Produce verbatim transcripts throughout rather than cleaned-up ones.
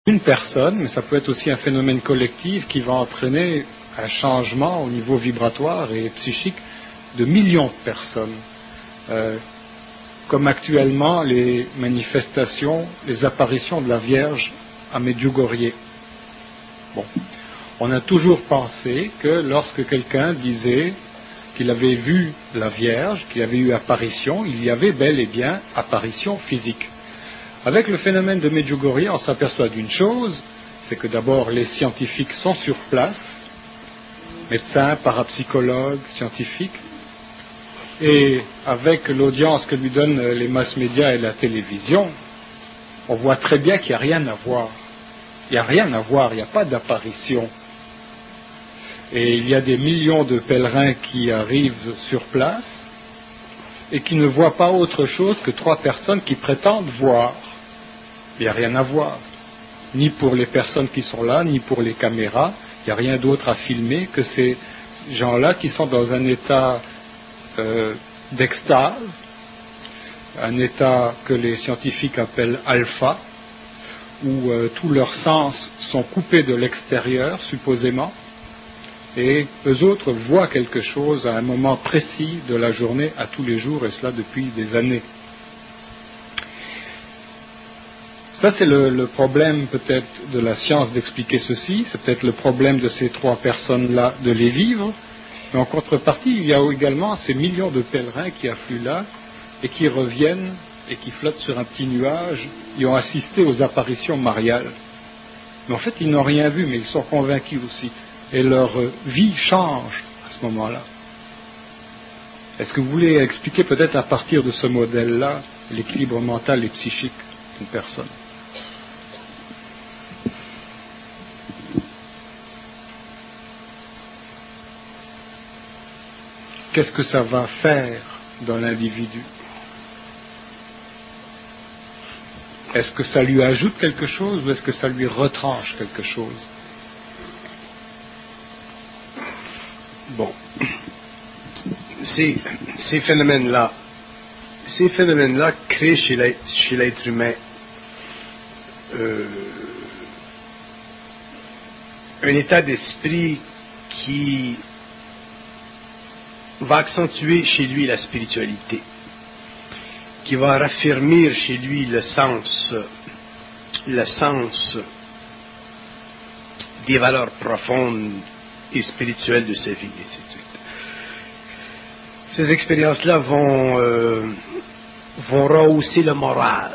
une personne, mais ça peut être aussi un phénomène collectif qui va entraîner un changement au niveau vibratoire et psychique de millions de personnes. Euh, comme actuellement les manifestations, les apparitions de la Vierge à Medjugorje. Bon. On a toujours pensé que lorsque quelqu'un disait qu'il avait vu la Vierge, qu'il avait eu apparition, il y avait bel et bien apparition physique. Avec le phénomène de Medjugorje, on s'aperçoit d'une chose, c'est que d'abord les scientifiques sont sur place, médecins, parapsychologues, scientifiques, et avec l'audience que lui donnent les mass-médias et la télévision, on voit très bien qu'il n'y a rien à voir. Il n'y a rien à voir, il n'y a pas d'apparition. Et il y a des millions de pèlerins qui arrivent sur place et qui ne voient pas autre chose que trois personnes qui prétendent voir. Il n'y a rien à voir. Ni pour les personnes qui sont là, ni pour les caméras. Il n'y a rien d'autre à filmer que ces gens-là qui sont dans un état euh, d'extase, un état que les scientifiques appellent alpha, où euh, tous leurs sens sont coupés de l'extérieur, supposément, et eux autres voient quelque chose à un moment précis de la journée, à tous les jours, et cela depuis des années. Ça, c'est le, le problème peut-être de la science d'expliquer ceci, c'est peut-être le problème de ces trois personnes-là de les vivre, mais en contrepartie, il y a également ces millions de pèlerins qui affluent là, et qui reviennent, et qui flottent sur un petit nuage, ils ont assisté aux apparitions mariales. Mais en fait, ils n'ont rien vu, mais ils sont convaincus aussi. Et leur vie change à ce moment-là. Est-ce que vous voulez expliquer peut-être à partir de ce modèle-là l'équilibre mental et psychique d'une personne? Qu'est-ce que ça va faire dans l'individu? Est-ce que ça lui ajoute quelque chose ou est-ce que ça lui retranche quelque chose? Bon, ces, ces phénomènes-là, ces phénomènes-là créent chez l'être, chez l'être humain euh, un état d'esprit qui va accentuer chez lui la spiritualité, qui va raffermir chez lui le sens, le sens des valeurs profondes et spirituelles de sa vie, et ainsi de suite. Ces expériences-là vont, euh, vont rehausser le moral.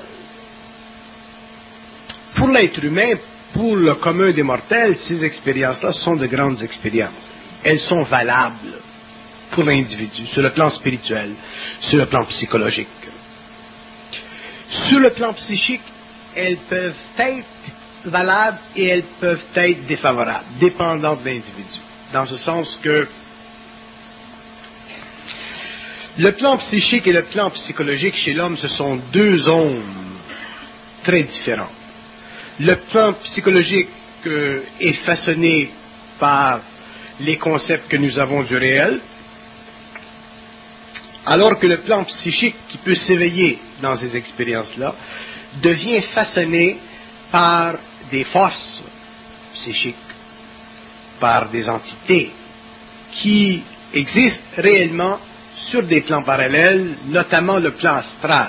Pour l'être humain, pour le commun des mortels, ces expériences-là sont de grandes expériences. Elles sont valables pour l'individu, sur le plan spirituel, sur le plan psychologique. Sur le plan psychique, elles peuvent être valables et elles peuvent être défavorables, dépendantes de l'individu. Dans ce sens que le plan psychique et le plan psychologique chez l'homme, ce sont deux zones très différentes. Le plan psychologique euh, est façonné par les concepts que nous avons du réel, alors que le plan psychique qui peut s'éveiller dans ces expériences-là devient façonné par des forces psychiques, par des entités qui existent réellement sur des plans parallèles, notamment le plan astral.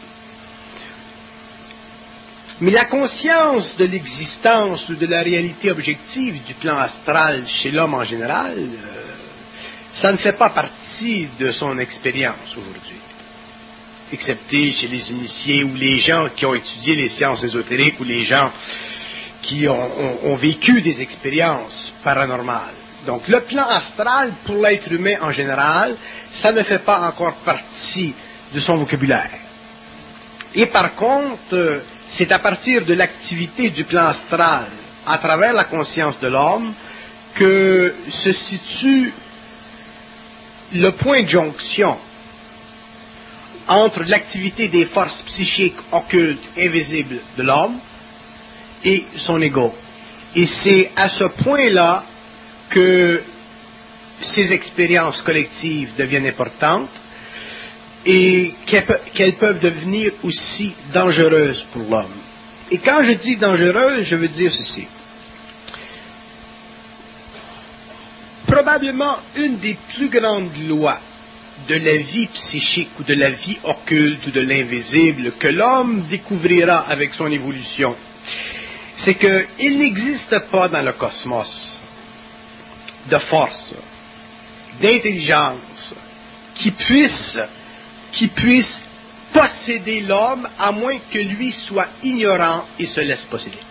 Mais la conscience de l'existence ou de la réalité objective du plan astral chez l'homme en général, euh, ça ne fait pas partie de son expérience aujourd'hui, excepté chez les initiés ou les gens qui ont étudié les sciences ésotériques ou les gens qui ont, ont, ont vécu des expériences paranormales. Donc le plan astral, pour l'être humain en général, ça ne fait pas encore partie de son vocabulaire. Et par contre, c'est à partir de l'activité du plan astral, à travers la conscience de l'homme, que se situe le point de jonction entre l'activité des forces psychiques occultes, invisibles de l'homme et son ego. Et c'est à ce point-là que ces expériences collectives deviennent importantes et qu'elles peuvent devenir aussi dangereuses pour l'homme. Et quand je dis dangereuse, je veux dire ceci. Probablement une des plus grandes lois de la vie psychique ou de la vie occulte ou de l'invisible que l'homme découvrira avec son évolution, c'est qu'il n'existe pas dans le cosmos de force, d'intelligence qui puisse, qui puisse posséder l'homme à moins que lui soit ignorant et se laisse posséder.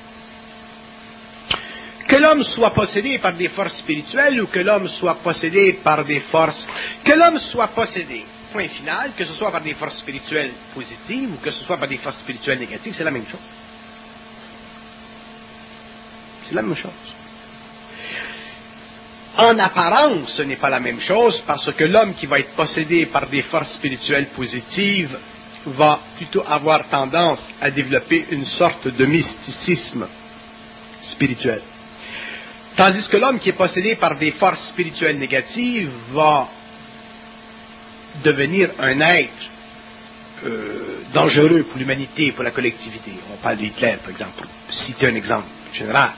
Que l'homme soit possédé par des forces spirituelles ou que l'homme soit possédé par des forces... Que l'homme soit possédé, point final, que ce soit par des forces spirituelles positives ou que ce soit par des forces spirituelles négatives, c'est la même chose. C'est la même chose. En apparence, ce n'est pas la même chose parce que l'homme qui va être possédé par des forces spirituelles positives va plutôt avoir tendance à développer une sorte de mysticisme spirituel. Tandis que l'homme qui est possédé par des forces spirituelles négatives va devenir un être euh, dangereux pour l'humanité, pour la collectivité. On parle d'Hitler, par exemple, pour citer un exemple général.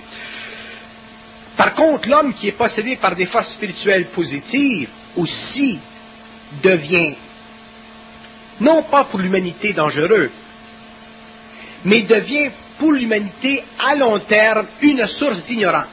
Par contre, l'homme qui est possédé par des forces spirituelles positives aussi devient, non pas pour l'humanité dangereux, mais devient pour l'humanité à long terme une source d'ignorance.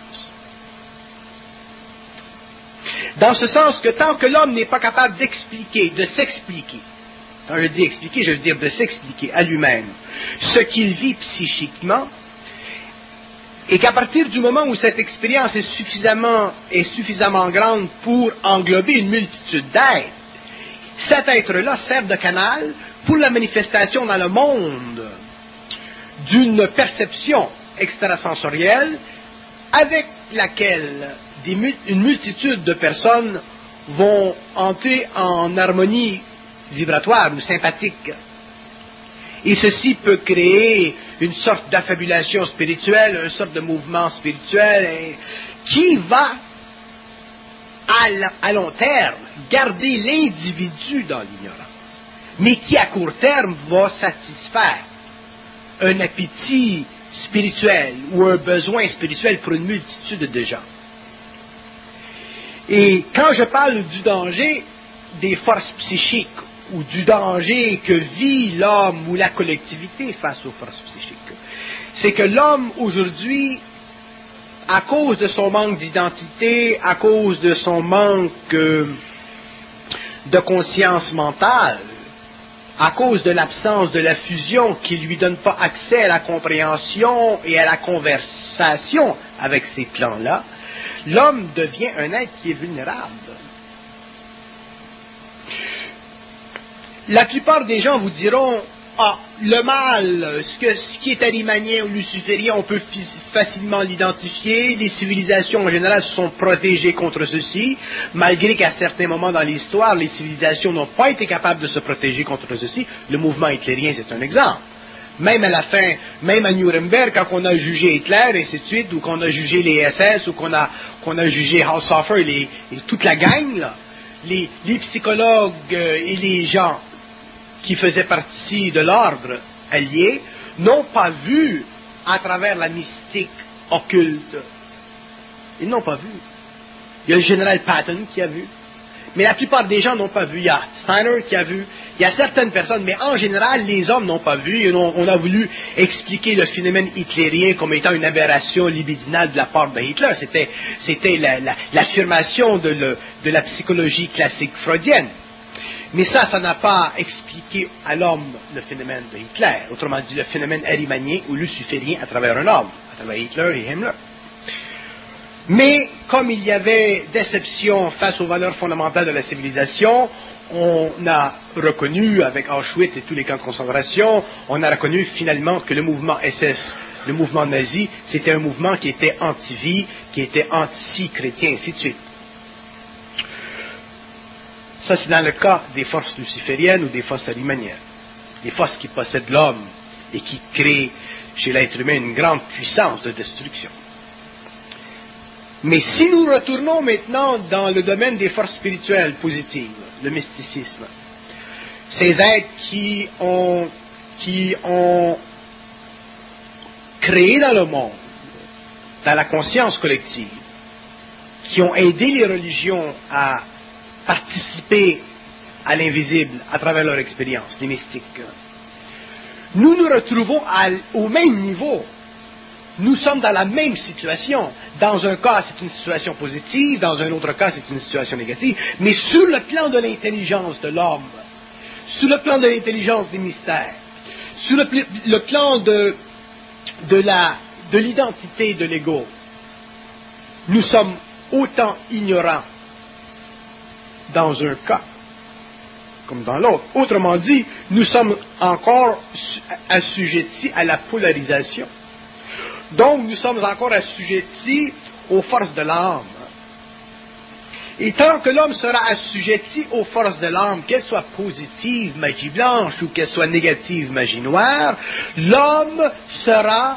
Dans ce sens que tant que l'homme n'est pas capable d'expliquer, de s'expliquer, quand je dis expliquer, je veux dire de s'expliquer à lui-même ce qu'il vit psychiquement, et qu'à partir du moment où cette expérience est suffisamment, est suffisamment grande pour englober une multitude d'êtres, cet être-là sert de canal pour la manifestation dans le monde d'une perception extrasensorielle avec laquelle des, une multitude de personnes vont entrer en harmonie vibratoire ou sympathique. Et ceci peut créer une sorte d'affabulation spirituelle, une sorte de mouvement spirituel qui va, à long terme, garder l'individu dans l'ignorance, mais qui, à court terme, va satisfaire un appétit spirituel ou un besoin spirituel pour une multitude de gens. Et quand je parle du danger des forces psychiques ou du danger que vit l'homme ou la collectivité face aux forces psychiques, c'est que l'homme aujourd'hui, à cause de son manque d'identité, à cause de son manque euh, de conscience mentale, à cause de l'absence de la fusion qui ne lui donne pas accès à la compréhension et à la conversation avec ces plans-là, l'homme devient un être qui est vulnérable. La plupart des gens vous diront, ah, le mal, ce, que, ce qui est animanien ou luciférien, on peut facilement l'identifier. Les civilisations en général se sont protégées contre ceci, malgré qu'à certains moments dans l'histoire, les civilisations n'ont pas été capables de se protéger contre ceci. Le mouvement hitlérien, c'est un exemple. Même à la fin, même à Nuremberg, quand on a jugé Hitler, et ainsi de suite, ou qu'on a jugé les S S, ou qu'on a, qu'on a jugé Haushofer et, les, et toute la gang, là, les, les psychologues euh, et les gens qui faisaient partie de l'ordre allié n'ont pas vu à travers la mystique occulte. Ils n'ont pas vu. Il y a le général Patton qui a vu. Mais la plupart des gens n'ont pas vu. Il y a Steiner qui a vu. Il y a certaines personnes, mais en général, les hommes n'ont pas vu. Et on, on a voulu expliquer le phénomène hitlérien comme étant une aberration libidinale de la part de Hitler. C'était, c'était la, la, l'affirmation de, le, de la psychologie classique freudienne. Mais ça, ça n'a pas expliqué à l'homme le phénomène de Hitler. Autrement dit, le phénomène arimanien ou luciférien à travers un homme, à travers Hitler et Himmler. Mais, comme il y avait déception face aux valeurs fondamentales de la civilisation, on a reconnu, avec Auschwitz et tous les camps de concentration, on a reconnu finalement que le mouvement S S, le mouvement nazi, c'était un mouvement qui était anti-vie, qui était anti-chrétien, ainsi de suite. Ça, c'est dans le cas des forces lucifériennes ou des forces arimaniennes. Des forces qui possèdent l'homme et qui créent chez l'être humain une grande puissance de destruction. Mais si nous retournons maintenant dans le domaine des forces spirituelles positives, le mysticisme, ces êtres qui ont, qui ont créés dans le monde, dans la conscience collective, qui ont aidé les religions à participer à l'invisible à travers leur expérience, les mystiques. Nous nous retrouvons à, au même niveau. Nous sommes dans la même situation. Dans un cas, c'est une situation positive, dans un autre cas, c'est une situation négative, mais sur le plan de l'intelligence de l'homme, sur le plan de l'intelligence des mystères, sur le, le plan de, de, la, de l'identité de l'ego, nous sommes autant ignorants dans un cas comme dans l'autre. Autrement dit, nous sommes encore assujettis à la polarisation. Donc, nous sommes encore assujettis aux forces de l'âme. Et tant que l'homme sera assujetti aux forces de l'âme, qu'elles soient positives, magie blanche, ou qu'elles soient négatives, magie noire, l'homme sera,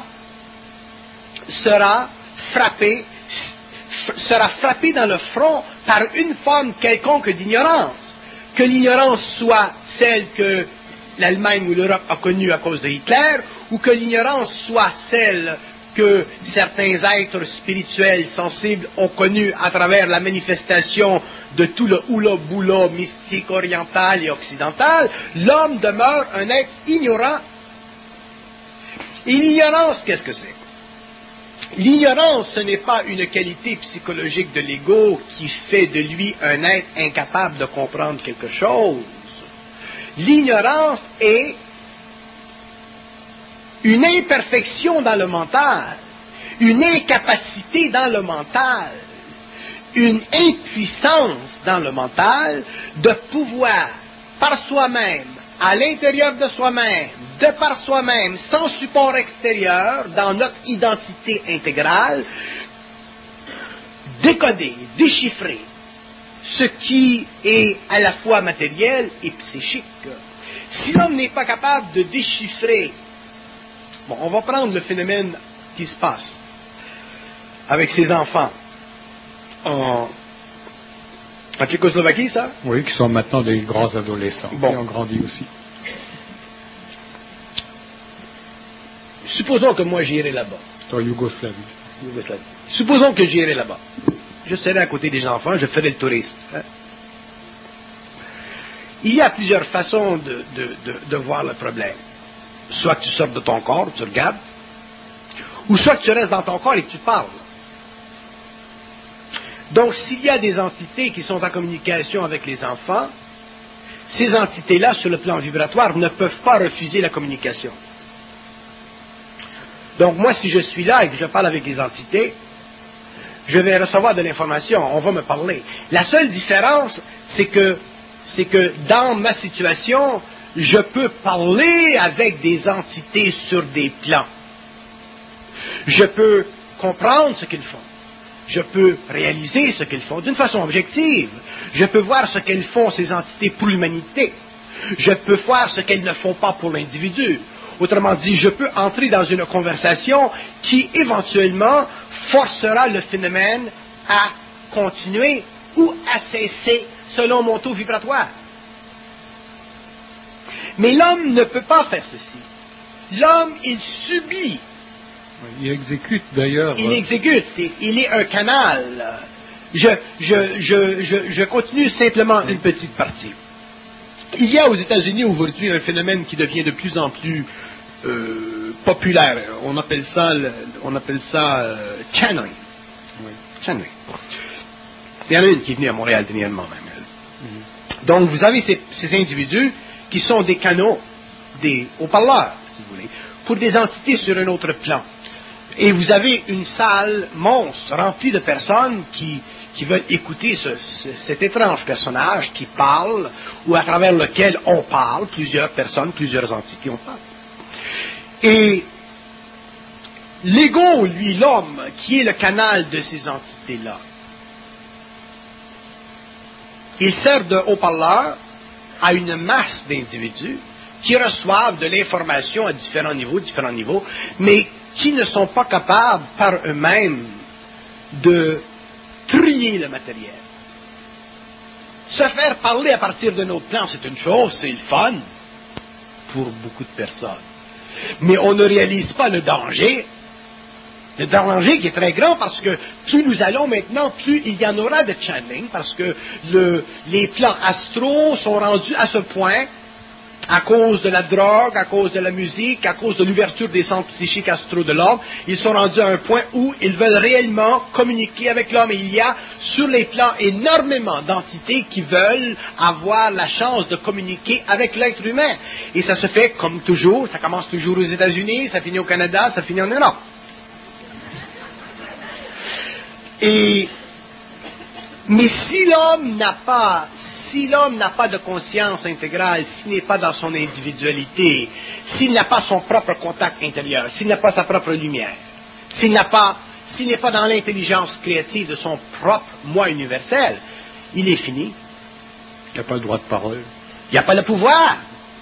sera frappé, sera frappé dans le front par une forme quelconque d'ignorance. Que l'ignorance soit celle que l'Allemagne ou l'Europe a connue à cause de Hitler, ou que l'ignorance soit celle que certains êtres spirituels sensibles ont connue à travers la manifestation de tout le hula-boula mystique oriental et occidental, l'homme demeure un être ignorant. Et l'ignorance, qu'est-ce que c'est? L'ignorance, ce n'est pas une qualité psychologique de l'ego qui fait de lui un être incapable de comprendre quelque chose. L'ignorance est une imperfection dans le mental, une incapacité dans le mental, une impuissance dans le mental de pouvoir, par soi-même, à l'intérieur de soi-même, de par soi-même, sans support extérieur, dans notre identité intégrale, décoder, déchiffrer ce qui est à la fois matériel et psychique. Si l'homme n'est pas capable de déchiffrer, bon, on va prendre le phénomène qui se passe avec ses enfants en, en Tchécoslovaquie, ça? Oui, qui sont maintenant des grands adolescents. Bon. Qui ont grandi aussi. Supposons que moi j'irai là-bas. En Yougoslavie. Yougoslavie. Supposons que j'irai là-bas. Je serai à côté des enfants, je ferai le tourisme. Hein? Il y a plusieurs façons de, de, de, de voir le problème. Soit que tu sortes de ton corps, tu regardes, ou soit que tu restes dans ton corps et que tu parles. Donc, s'il y a des entités qui sont en communication avec les enfants, ces entités-là, sur le plan vibratoire, ne peuvent pas refuser la communication. Donc, moi, si je suis là et que je parle avec les entités, je vais recevoir de l'information, on va me parler. La seule différence, c'est que, c'est que dans ma situation, je peux parler avec des entités sur des plans. Je peux comprendre ce qu'ils font. Je peux réaliser ce qu'ils font d'une façon objective. Je peux voir ce qu'elles font, ces entités, pour l'humanité. Je peux voir ce qu'elles ne font pas pour l'individu. Autrement dit, je peux entrer dans une conversation qui, éventuellement, forcera le phénomène à continuer ou à cesser selon mon taux vibratoire. Mais l'homme ne peut pas faire ceci. L'homme, il subit. Il exécute d'ailleurs. Il exécute. Il est un canal. Je, je, je, je, je continue simplement une petite partie. Il y a aux États-Unis aujourd'hui un phénomène qui devient de plus en plus euh, populaire. On appelle ça, on appelle ça euh, channeling. Oui. Channeling. Il y en a une qui est venue à Montréal dernièrement même. Mm-hmm. Donc vous avez ces, ces individus qui sont des canaux, des haut-parleurs, si vous voulez, pour des entités sur un autre plan. Et vous avez une salle monstre remplie de personnes qui, qui veulent écouter ce, ce, cet étrange personnage qui parle, ou à travers lequel on parle, plusieurs personnes, plusieurs entités, on parle. Et l'ego, lui, l'homme, qui est le canal de ces entités-là, il sert de haut-parleur à une masse d'individus qui reçoivent de l'information à différents niveaux, différents niveaux, mais qui ne sont pas capables par eux-mêmes de trier le matériel. Se faire parler à partir d'un autre plan, c'est une chose, c'est le fun pour beaucoup de personnes. Mais on ne réalise pas le danger Le danger qui est très grand parce que plus nous allons maintenant, plus il y en aura de channeling, parce que le, les plans astraux sont rendus à ce point, à cause de la drogue, à cause de la musique, à cause de l'ouverture des centres psychiques astraux de l'homme, ils sont rendus à un point où ils veulent réellement communiquer avec l'homme. Et il y a sur les plans énormément d'entités qui veulent avoir la chance de communiquer avec l'être humain. Et ça se fait comme toujours, ça commence toujours aux États-Unis, ça finit au Canada, ça finit en Europe. Et, mais si l'homme n'a pas, si l'homme n'a pas de conscience intégrale, s'il n'est pas dans son individualité, s'il n'a pas son propre contact intérieur, s'il n'a pas sa propre lumière, s'il n'a pas, s'il n'est pas dans l'intelligence créative de son propre moi universel, il est fini. Il n'y a pas le droit de parole. Il n'y a pas le pouvoir.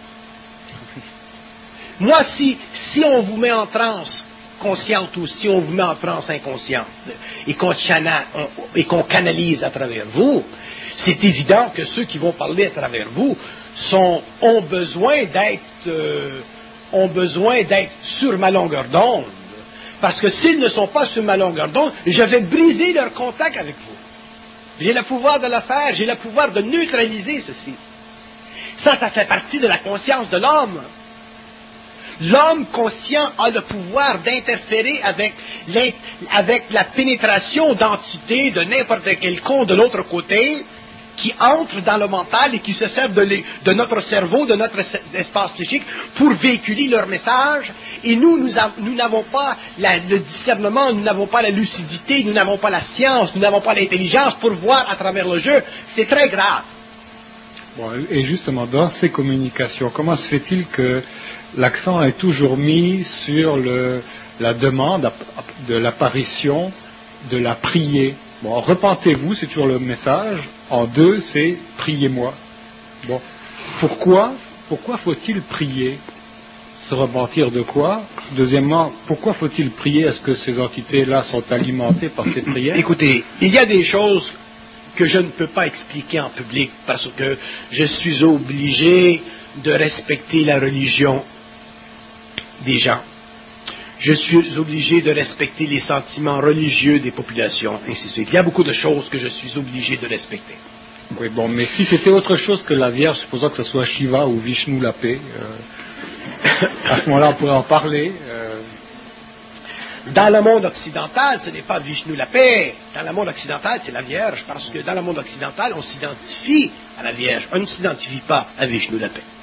Moi, si, si on vous met en transe consciente ou si on vous met en transe inconsciente et qu'on, chana, on, et qu'on canalise à travers vous, c'est évident que ceux qui vont parler à travers vous sont, ont besoin d'être euh, ont besoin d'être sur ma longueur d'onde. Parce que s'ils ne sont pas sur ma longueur d'onde, je vais briser leur contact avec vous. J'ai le pouvoir de le faire, j'ai le pouvoir de neutraliser ceci. Ça, ça fait partie de la conscience de l'homme. L'homme conscient a le pouvoir d'interférer avec, avec la pénétration d'entités de n'importe quel con de l'autre côté qui entrent dans le mental et qui se servent de, les, de notre cerveau, de notre espace psychique pour véhiculer leur message. Et nous, nous, a, nous n'avons pas la, le discernement, nous n'avons pas la lucidité, nous n'avons pas la science, nous n'avons pas l'intelligence pour voir à travers le jeu. C'est très grave. Bon, et justement, dans ces communications, comment se fait-il que l'accent est toujours mis sur le, la demande de l'apparition de la prière? Bon, repentez-vous, c'est toujours le message. En deux, c'est priez-moi. Bon, pourquoi, pourquoi faut-il prier? Se repentir de quoi? Deuxièmement, pourquoi faut-il prier? Est-ce que ces entités-là sont alimentées par ces prières? Écoutez, il y a des choses que je ne peux pas expliquer en public parce que je suis obligé de respecter la religion des gens. Je suis obligé de respecter les sentiments religieux des populations, ainsi de suite. Il y a beaucoup de choses que je suis obligé de respecter. Oui, bon, mais si c'était autre chose que la Vierge, supposons que ce soit Shiva ou Vishnu la paix, euh, à ce moment-là, on pourrait en parler. Euh... Dans le monde occidental, ce n'est pas Vishnu la paix. Dans le monde occidental, c'est la Vierge, parce que dans le monde occidental, on s'identifie à la Vierge. On ne s'identifie pas à Vishnu la paix.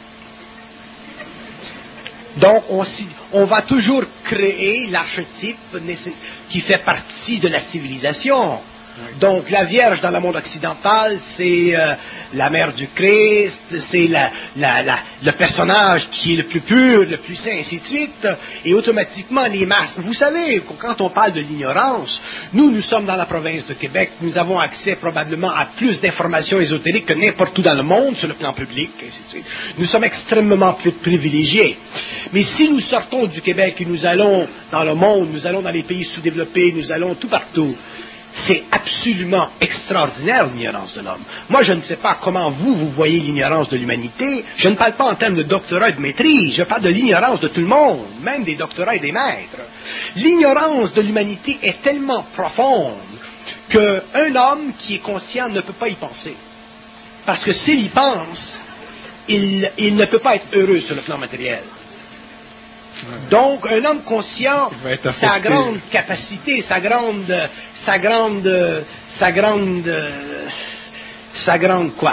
Donc, on, on va toujours créer l'archétype qui fait partie de la civilisation. Donc, la Vierge dans le monde occidental, c'est euh, la mère du Christ, c'est la, la, la, le personnage qui est le plus pur, le plus saint, ainsi de suite. Et automatiquement, les masses... Vous savez, quand on parle de l'ignorance, nous, nous sommes dans la province de Québec, nous avons accès probablement à plus d'informations ésotériques que n'importe où dans le monde, sur le plan public, ainsi de suite. Nous sommes extrêmement plus privilégiés. Mais si nous sortons du Québec et nous allons dans le monde, nous allons dans les pays sous-développés, nous allons tout partout, c'est absolument extraordinaire l'ignorance de l'homme. Moi, je ne sais pas comment vous, vous voyez l'ignorance de l'humanité. Je ne parle pas en termes de doctorat et de maîtrise, je parle de l'ignorance de tout le monde, même des doctorats et des maîtres. L'ignorance de l'humanité est tellement profonde qu'un homme qui est conscient ne peut pas y penser. Parce que s'il y pense, il, il ne peut pas être heureux sur le plan matériel. Donc, un homme conscient, sa grande capacité, sa grande, sa grande, sa grande, sa grande quoi?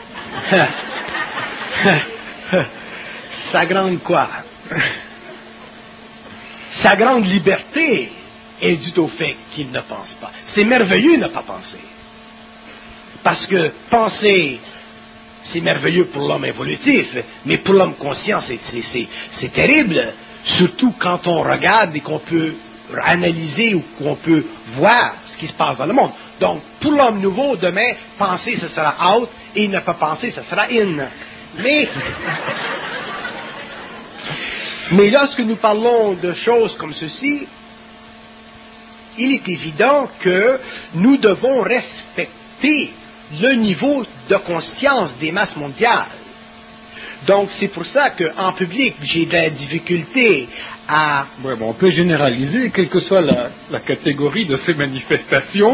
Sa grande quoi? Sa grande liberté est due au fait qu'il ne pense pas. C'est merveilleux de ne pas penser. Parce que penser, c'est merveilleux pour l'homme évolutif, mais pour l'homme conscient, c'est, c'est, c'est, c'est terrible. Surtout quand on regarde et qu'on peut analyser ou qu'on peut voir ce qui se passe dans le monde. Donc, pour l'homme nouveau, demain, penser, ce sera out, et ne pas penser, ce sera in. Mais, mais lorsque nous parlons de choses comme ceci, il est évident que nous devons respecter le niveau de conscience des masses mondiales. Donc, c'est pour ça qu'en public, j'ai de la difficulté à... Ouais, bon, on peut généraliser, quelle que soit la, la catégorie de ces manifestations,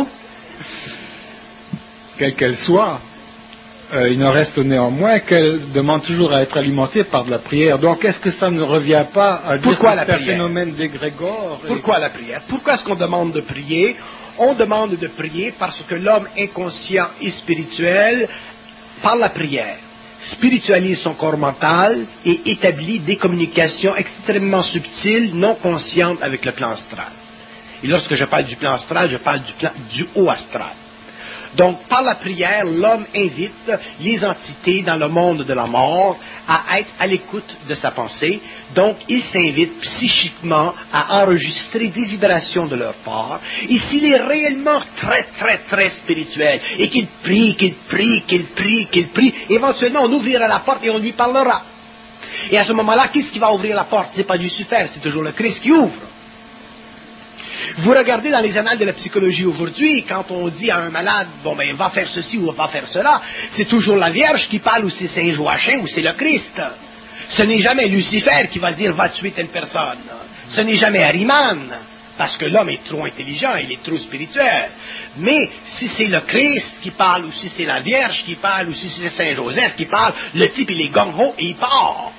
quelle qu'elle soit, euh, il n'en reste néanmoins qu'elle demande toujours à être alimentée par de la prière. Donc, est-ce que ça ne revient pas à dire Pourquoi que la c'est un prière? phénomène d'égrégore? et- Pourquoi la prière? Pourquoi est-ce qu'on demande de prier? On demande de prier parce que l'homme inconscient et spirituel, par la prière, spiritualise son corps mental et établit des communications extrêmement subtiles, non conscientes avec le plan astral. Et lorsque je parle du plan astral, je parle du plan du haut astral. Donc, par la prière, l'homme invite les entités dans le monde de la mort à être à l'écoute de sa pensée. Donc, il s'invite psychiquement à enregistrer des vibrations de leur part. Et s'il est réellement très, très, très spirituel, et qu'il prie, qu'il prie, qu'il prie, qu'il prie, éventuellement, on ouvrira la porte et on lui parlera. Et à ce moment-là, qui est-ce qui va ouvrir la porte? C'est pas Lucifer, c'est toujours le Christ qui ouvre. Vous regardez dans les annales de la psychologie aujourd'hui, quand on dit à un malade, bon ben, va faire ceci ou va faire cela, c'est toujours la Vierge qui parle, ou c'est Saint Joachim, ou c'est le Christ. Ce n'est jamais Lucifer qui va dire, va tuer telle personne. Ce n'est jamais Ariman, parce que l'homme est trop intelligent, il est trop spirituel. Mais si c'est le Christ qui parle, ou si c'est la Vierge qui parle, ou si c'est Saint Joseph qui parle, le type il est gung-ho et il part.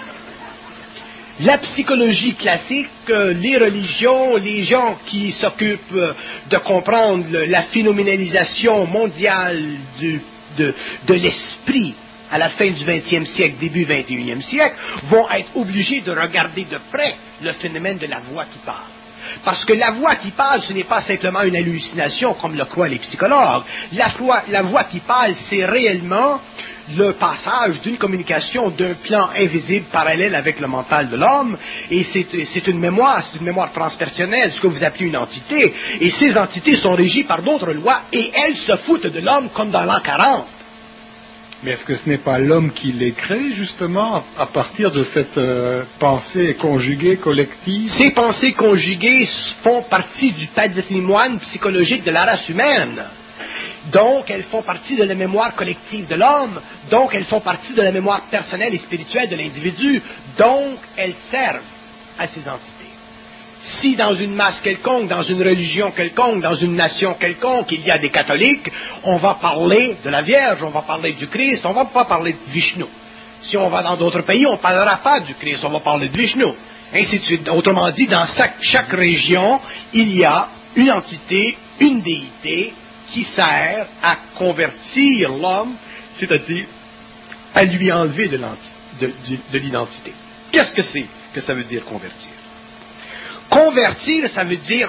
La psychologie classique, euh, les religions, les gens qui s'occupent euh, de comprendre le, la phénoménalisation mondiale du, de, de l'esprit à la fin du vingtième siècle, début vingt et unième siècle, vont être obligés de regarder de près le phénomène de la voix qui parle. Parce que la voix qui parle, ce n'est pas simplement une hallucination comme le croient les psychologues. La voix, la voix qui parle, c'est réellement le passage d'une communication d'un plan invisible parallèle avec le mental de l'homme, et c'est, c'est une mémoire, c'est une mémoire transpersonnelle, ce que vous appelez une entité, et ces entités sont régies par d'autres lois, et elles se foutent de l'homme comme dans l'an quarante. Mais est-ce que ce n'est pas l'homme qui les crée, justement, à partir de cette euh, pensée conjuguée, collective? Ces pensées conjuguées font partie du patrimoine psychologique de la race humaine. Donc, elles font partie de la mémoire collective de l'homme. Donc, elles font partie de la mémoire personnelle et spirituelle de l'individu. Donc, elles servent à ces entités. Si dans une masse quelconque, dans une religion quelconque, dans une nation quelconque, il y a des catholiques, on va parler de la Vierge, on va parler du Christ, on ne va pas parler de Vishnu. Si on va dans d'autres pays, on ne parlera pas du Christ, on va parler de Vishnu. Ainsi de suite. Autrement dit, dans chaque, chaque région, il y a une entité, une déité, qui sert à convertir l'homme, c'est-à-dire à lui enlever de, de, de, de l'identité. Qu'est-ce que c'est que ça veut dire convertir? Convertir, ça veut dire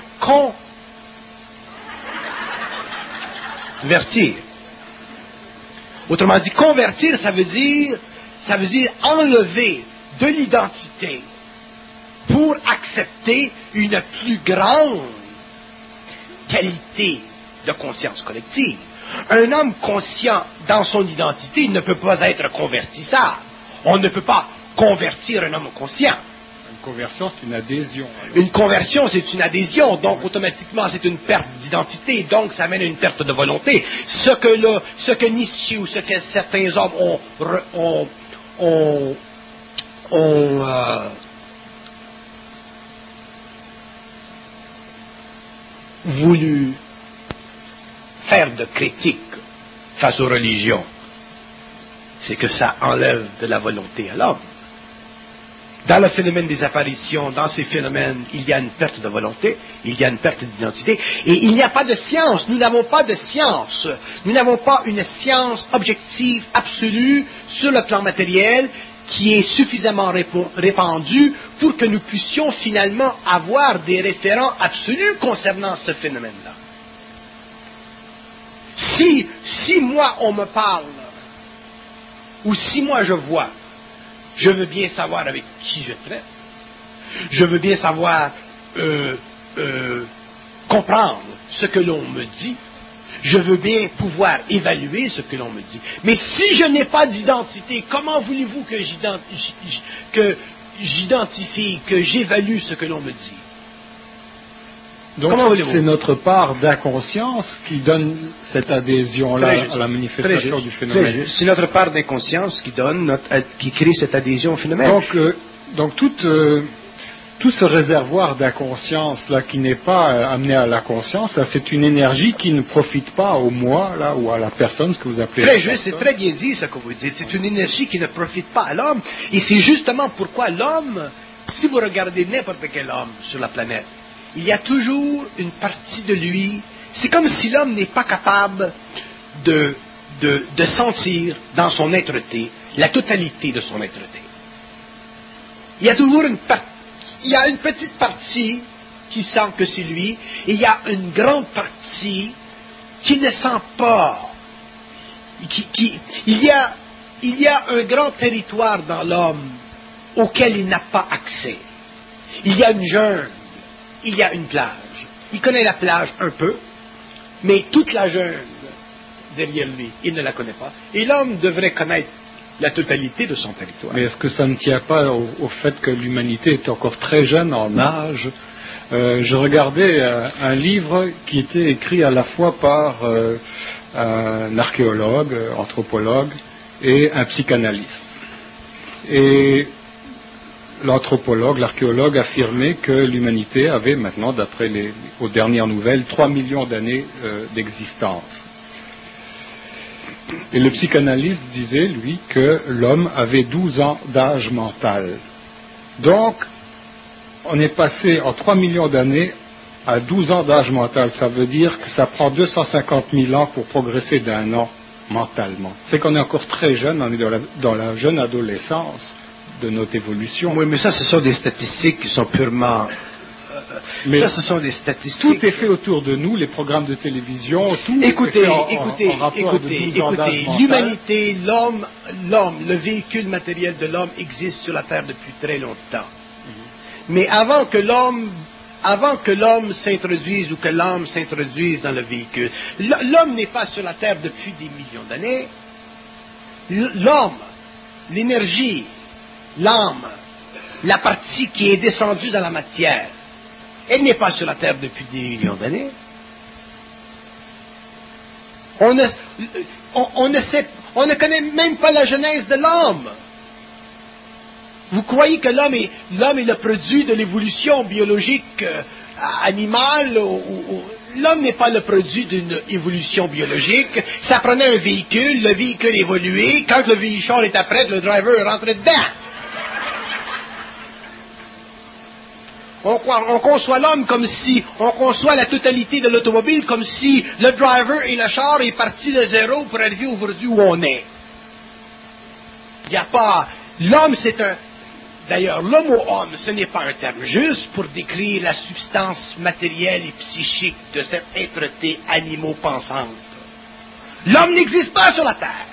convertir. Autrement dit, convertir, ça veut dire, ça veut dire enlever de l'identité pour accepter une plus grande qualité de conscience collective. Un homme conscient dans son identité ne peut pas être convertissable. On ne peut pas convertir un homme conscient. Une conversion, c'est une adhésion. Alors. Une conversion, c'est une adhésion, donc automatiquement c'est une perte d'identité, donc ça amène à une perte de volonté. Ce que, le, ce que Nietzsche ou ce que certains hommes ont, ont, ont, ont euh, voulu faire de critique face aux religions, c'est que ça enlève de la volonté à l'homme. Dans le phénomène des apparitions, dans ces phénomènes, il y a une perte de volonté, il y a une perte d'identité, et il n'y a pas de science. Nous n'avons pas de science. Nous n'avons pas une science objective, absolue, sur le plan matériel, qui est suffisamment répandue pour que nous puissions finalement avoir des référents absolus concernant ce phénomène-là. Si, si moi on me parle, ou si moi je vois, je veux bien savoir avec qui je traite. Je veux bien savoir euh, euh, comprendre ce que l'on me dit. Je veux bien pouvoir évaluer ce que l'on me dit. Mais si je n'ai pas d'identité, comment voulez-vous que j'identifie, que j'identifie, que j'évalue ce que l'on me dit? Donc c'est notre part d'inconscience qui donne cette adhésion-là à la manifestation du phénomène. C'est notre part d'inconscience qui donne, notre, qui crée cette adhésion au phénomène. Donc, euh, donc toute, euh, tout ce réservoir d'inconscience-là qui n'est pas euh, amené à la conscience, là, c'est une énergie qui ne profite pas au moi là, ou à la personne, ce que vous appelez... Très juste, c'est très bien dit ce que vous dites. C'est une énergie qui ne profite pas à l'homme. Et c'est justement pourquoi l'homme, si vous regardez n'importe quel homme sur la planète, il y a toujours une partie de lui, c'est comme si l'homme n'est pas capable de, de, de sentir dans son être-té la totalité de son être-té. Il y a toujours une partie, il y a une petite partie qui sent que c'est lui, et il y a une grande partie qui ne sent pas. Qui, qui, il, y a, il y a un grand territoire dans l'homme auquel il n'a pas accès. Il y a une jungle. Il y a une plage. Il connaît la plage un peu, mais toute la jungle derrière lui, il ne la connaît pas. Et l'homme devrait connaître la totalité de son territoire. Mais est-ce que ça ne tient pas au, au fait que l'humanité est encore très jeune en âge? euh, Je regardais euh, un livre qui était écrit à la fois par euh, un archéologue, anthropologue et un psychanalyste. Et l'anthropologue, l'archéologue affirmait que l'humanité avait maintenant, d'après les aux dernières nouvelles, trois millions d'années euh, d'existence. Et le psychanalyste disait, lui, que l'homme avait douze ans d'âge mental. Donc, on est passé en trois millions d'années à douze ans d'âge mental. Ça veut dire que ça prend deux cent cinquante mille ans pour progresser d'un an mentalement. C'est qu'on est encore très jeune, on est dans la, dans la jeune adolescence de notre évolution. Oui, mais ça, ce sont des statistiques qui sont purement... Mais ça, ce sont des statistiques... Tout est fait autour de nous, les programmes de télévision, tout écoutez, est fait en, écoutez, en, en rapport écoutez, de douze ans d'âge écoutez, mental. l'humanité, l'homme, l'homme, le véhicule matériel de l'homme existe sur la Terre depuis très longtemps. Mm-hmm. Mais avant que l'homme... Avant que l'homme s'introduise ou que l'âme s'introduise dans le véhicule, l'homme n'est pas sur la Terre depuis des millions d'années. L'homme, l'énergie, l'âme, la partie qui est descendue dans la matière, elle n'est pas sur la Terre depuis des millions d'années. On ne, on, on, ne sait, on ne connaît même pas la genèse de l'homme. Vous croyez que l'homme est, l'homme est le produit de l'évolution biologique euh, animale ou, ou, l'homme n'est pas le produit d'une évolution biologique. Ça prenait un véhicule, le véhicule évoluait. Quand le véhicule était prêt, le driver est rentré dedans. On, on conçoit l'homme comme si, on conçoit la totalité de l'automobile comme si le driver et le char est parti de zéro pour arriver aujourd'hui où on est. Il n'y a pas... L'homme, c'est un... D'ailleurs, l'homme ou homme, ce n'est pas un terme juste pour décrire la substance matérielle et psychique de cette êtreté animaux-pensante. L'homme n'existe pas sur la Terre.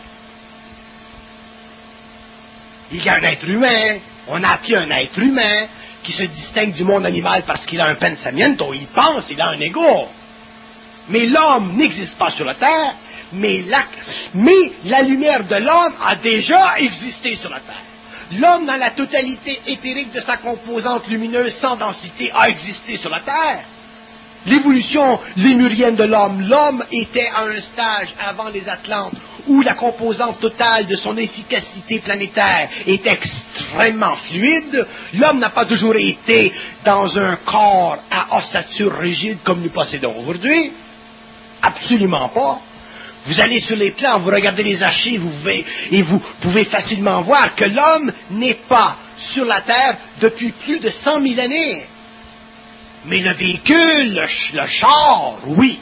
Il y a un être humain, on a appelé un être humain, qui se distingue du monde animal parce qu'il a un pensamiento, il pense, il a un ego. Mais l'homme n'existe pas sur la Terre, mais la, mais la lumière de l'homme a déjà existé sur la Terre. L'homme, dans la totalité éthérique de sa composante lumineuse sans densité, a existé sur la Terre. L'évolution lémurienne de l'homme, l'homme était à un stage avant les Atlantes où la composante totale de son efficacité planétaire est extrêmement fluide. L'homme n'a pas toujours été dans un corps à ossature rigide comme nous possédons aujourd'hui. Absolument pas. Vous allez sur les plans, vous regardez les archives vous pouvez, et vous pouvez facilement voir que l'homme n'est pas sur la Terre depuis plus de cent mille années. Mais le véhicule, le, ch- le char, oui.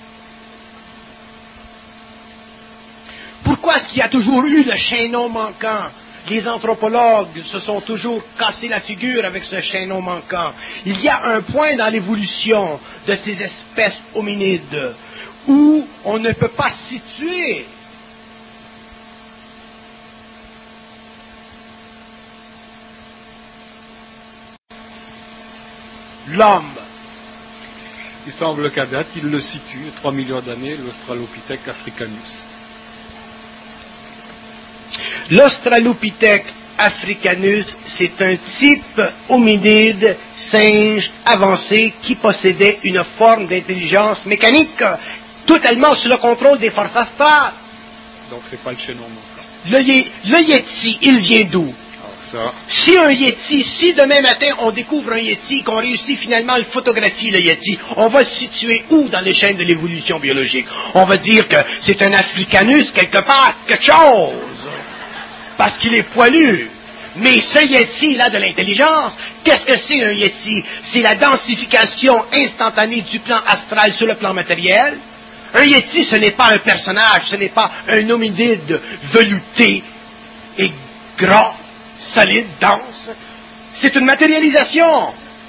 Pourquoi est-ce qu'il y a toujours eu le chaînon manquant? Les anthropologues se sont toujours cassés la figure avec ce chaînon manquant. Il y a un point dans l'évolution de ces espèces hominides où on ne peut pas situer l'homme. Il semble qu'à date, il le situe, trois millions d'années, l'Australopithèque africanus. L'Australopithèque africanus, c'est un type hominide, singe, avancé, qui possédait une forme d'intelligence mécanique, totalement sous le contrôle des forces astrales. Donc c'est pas le chénon. Le, le Yéti, il vient d'où? Ça. Si un Yéti, si demain matin on découvre un Yéti, qu'on réussit finalement à le photographier, le Yéti, on va le situer où dans les chaînes de l'évolution biologique? On va dire que c'est un Africanus quelque part, quelque chose, parce qu'il est poilu. Mais ce Yéti, il a de l'intelligence. Qu'est-ce que c'est un Yéti? C'est la densification instantanée du plan astral sur le plan matériel. Un Yéti, ce n'est pas un personnage, ce n'est pas un hominide velouté et gras, solide, dense. C'est une matérialisation.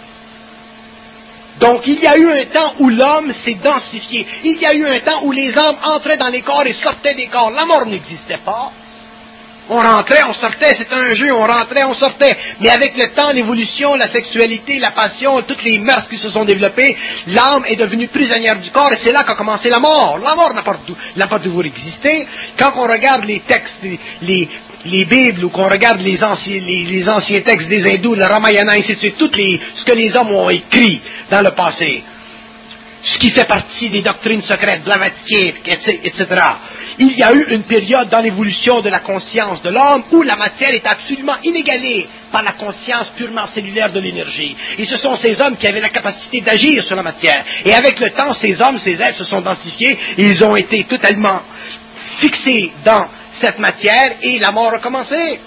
Donc, il y a eu un temps où l'homme s'est densifié. Il y a eu un temps où les âmes entraient dans les corps et sortaient des corps. La mort n'existait pas. On rentrait, on sortait, c'était un jeu, on rentrait, on sortait. Mais avec le temps, l'évolution, la sexualité, la passion, toutes les mœurs qui se sont développées, l'âme est devenue prisonnière du corps et c'est là qu'a commencé la mort. La mort n'a pas, n'a pas toujours existé. Quand on regarde les textes, les, les, les Bibles, ou qu'on regarde les anciens, les, les anciens textes des hindous, le Ramayana, ainsi de suite, tout les, ce que les hommes ont écrit dans le passé, ce qui fait partie des doctrines secrètes, Blavatsky, et cetera. Il y a eu une période dans l'évolution de la conscience de l'homme où la matière est absolument inégalée par la conscience purement cellulaire de l'énergie. Et ce sont ces hommes qui avaient la capacité d'agir sur la matière. Et avec le temps, ces hommes, ces êtres se sont densifiés et ils ont été totalement fixés dans cette matière et la mort a commencé.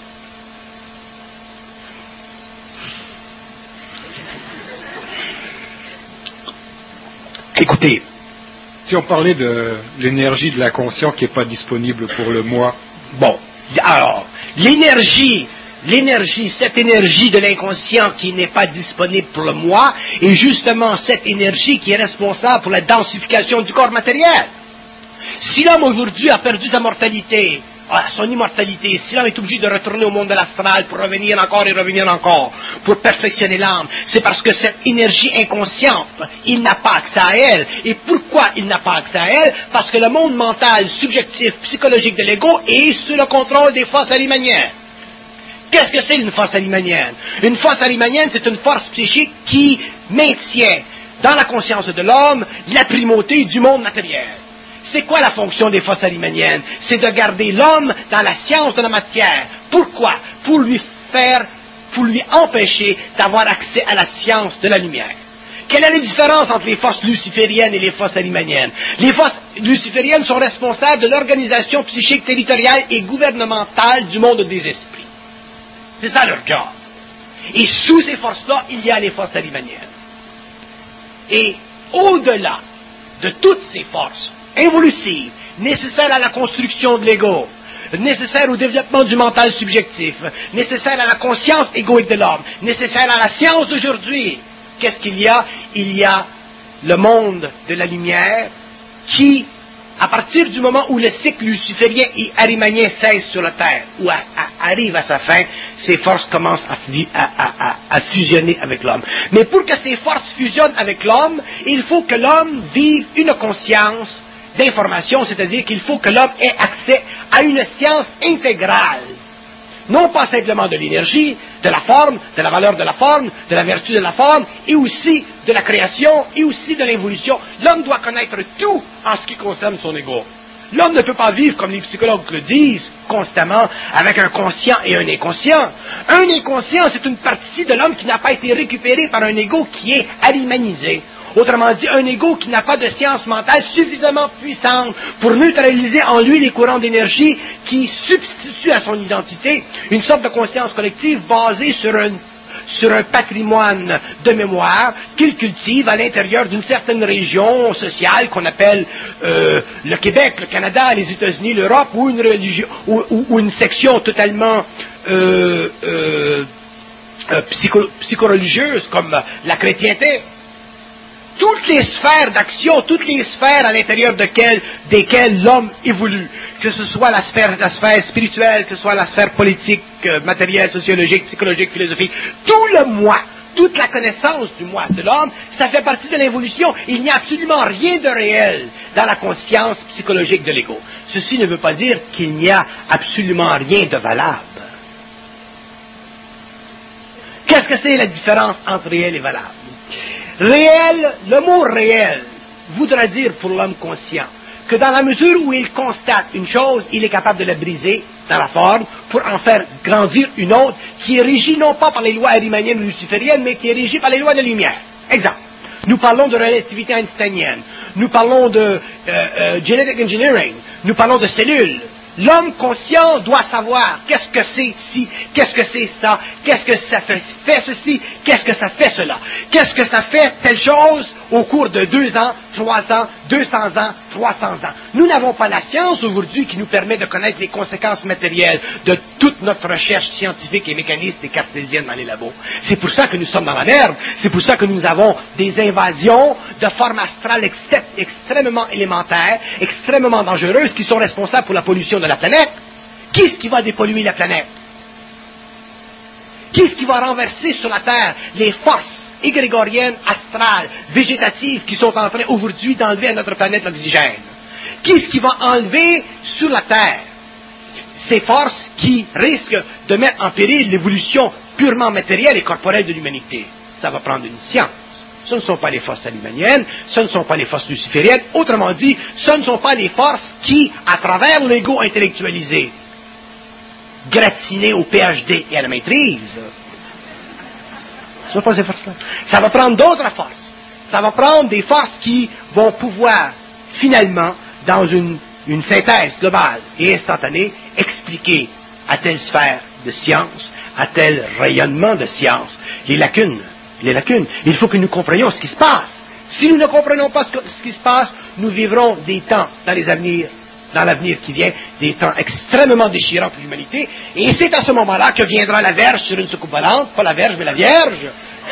Écoutez, si on parlait de l'énergie de l'inconscient qui n'est pas disponible pour le moi. Bon, alors, l'énergie, l'énergie, cette énergie de l'inconscient qui n'est pas disponible pour le moi, est justement cette énergie qui est responsable pour la densification du corps matériel. Si l'homme aujourd'hui a perdu sa mortalité, son immortalité, si l'homme est obligé de retourner au monde de l'astral pour revenir encore et revenir encore, pour perfectionner l'âme, c'est parce que cette énergie inconsciente, il n'a pas accès à elle. Et pourquoi il n'a pas accès à elle? Parce que le monde mental, subjectif, psychologique de l'ego est sous le contrôle des forces alimaniennes. Qu'est-ce que c'est une force alimanienne? Une force alimanienne, c'est une force psychique qui maintient dans la conscience de l'homme la primauté du monde matériel. C'est quoi la fonction des forces alimaniennes? C'est de garder l'homme dans la science de la matière. Pourquoi? Pour lui faire, pour lui empêcher d'avoir accès à la science de la lumière. Quelle est la différence entre les forces lucifériennes et les forces alimaniennes? Les forces lucifériennes sont responsables de l'organisation psychique territoriale et gouvernementale du monde des esprits. C'est ça leur job. Et sous ces forces-là, il y a les forces alimaniennes. Et au-delà de toutes ces forces évolutives, nécessaires à la construction de l'ego, nécessaires au développement du mental subjectif, nécessaires à la conscience égoïque de l'homme, nécessaires à la science d'aujourd'hui, qu'est-ce qu'il y a? Il y a le monde de la lumière qui, à partir du moment où le cycle luciférien et arimanien cesse sur la Terre, ou à, à, arrive à sa fin, ces forces commencent à, à, à, à fusionner avec l'homme. Mais pour que ces forces fusionnent avec l'homme, il faut que l'homme vive une conscience d'information, c'est-à-dire qu'il faut que l'homme ait accès à une science intégrale. Non pas simplement de l'énergie, de la forme, de la valeur de la forme, de la vertu de la forme, et aussi de la création, et aussi de l'évolution. L'homme doit connaître tout en ce qui concerne son ego. L'homme ne peut pas vivre, comme les psychologues le disent, constamment, avec un conscient et un inconscient. Un inconscient, c'est une partie de l'homme qui n'a pas été récupérée par un ego qui est arimanisé. Autrement dit, un ego qui n'a pas de science mentale suffisamment puissante pour neutraliser en lui les courants d'énergie qui substituent à son identité une sorte de conscience collective basée sur un, sur un patrimoine de mémoire qu'il cultive à l'intérieur d'une certaine région sociale qu'on appelle euh, le Québec, le Canada, les États-Unis, l'Europe, ou une religion, ou, ou, ou une section totalement euh, euh, euh, psycho, psychoreligieuse comme la chrétienté. Toutes les sphères d'action, toutes les sphères à l'intérieur desquelles, desquelles l'homme évolue, que ce soit la sphère, la sphère spirituelle, que ce soit la sphère politique, euh, matérielle, sociologique, psychologique, philosophique, tout le moi, toute la connaissance du moi de l'homme, ça fait partie de l'évolution. Il n'y a absolument rien de réel dans la conscience psychologique de l'ego. Ceci ne veut pas dire qu'il n'y a absolument rien de valable. que c'est la différence entre réel et valable? Réel, le mot réel voudra dire pour l'homme conscient que dans la mesure où il constate une chose, il est capable de la briser dans la forme pour en faire grandir une autre qui est régie non pas par les lois arimaniennes ou lucifériennes, mais qui est régie par les lois de la lumière. Exemple. Nous parlons de relativité einsteinienne. Nous parlons de euh, euh, genetic engineering. Nous parlons de cellules. L'homme conscient doit savoir qu'est-ce que c'est ci, qu'est-ce que c'est ça, qu'est-ce que ça fait, fait ceci, qu'est-ce que ça fait cela, qu'est-ce que ça fait telle chose au cours de deux ans, trois ans, deux cents ans, trois cents ans. Nous n'avons pas la science aujourd'hui qui nous permet de connaître les conséquences matérielles de toute notre recherche scientifique et mécaniste et cartésienne dans les labos. C'est pour ça que nous sommes dans la merde, c'est pour ça que nous avons des invasions de forme astrale ex- extrêmement élémentaires, extrêmement dangereuses, qui sont responsables pour la pollution de la planète. Qui est-ce qui va dépolluer la planète? Qui est-ce qui va renverser sur la Terre les forces égrégoriennes, astrales, végétatives qui sont en train aujourd'hui d'enlever à notre planète l'oxygène? Qui est-ce qui va enlever sur la Terre ces forces qui risquent de mettre en péril l'évolution purement matérielle et corporelle de l'humanité? Ça va prendre une science. Ce ne sont pas les forces alimaniennes, ce ne sont pas les forces lucifériennes. Autrement dit, ce ne sont pas les forces qui, à travers l'ego intellectualisé, gratiné au P H D et à la maîtrise, ce ne sont pas ces forces-là. Ça va prendre d'autres forces. Ça va prendre des forces qui vont pouvoir, finalement, dans une, une synthèse globale et instantanée, expliquer à telle sphère de science, à tel rayonnement de science, les lacunes. Les lacunes. Il faut que nous comprenions ce qui se passe. Si nous ne comprenons pas ce, que, ce qui se passe, nous vivrons des temps dans les avenirs, dans l'avenir qui vient, des temps extrêmement déchirants pour l'humanité. Et c'est à ce moment-là que viendra la Vierge sur une soucoupe volante, pas la Vierge, mais la Vierge,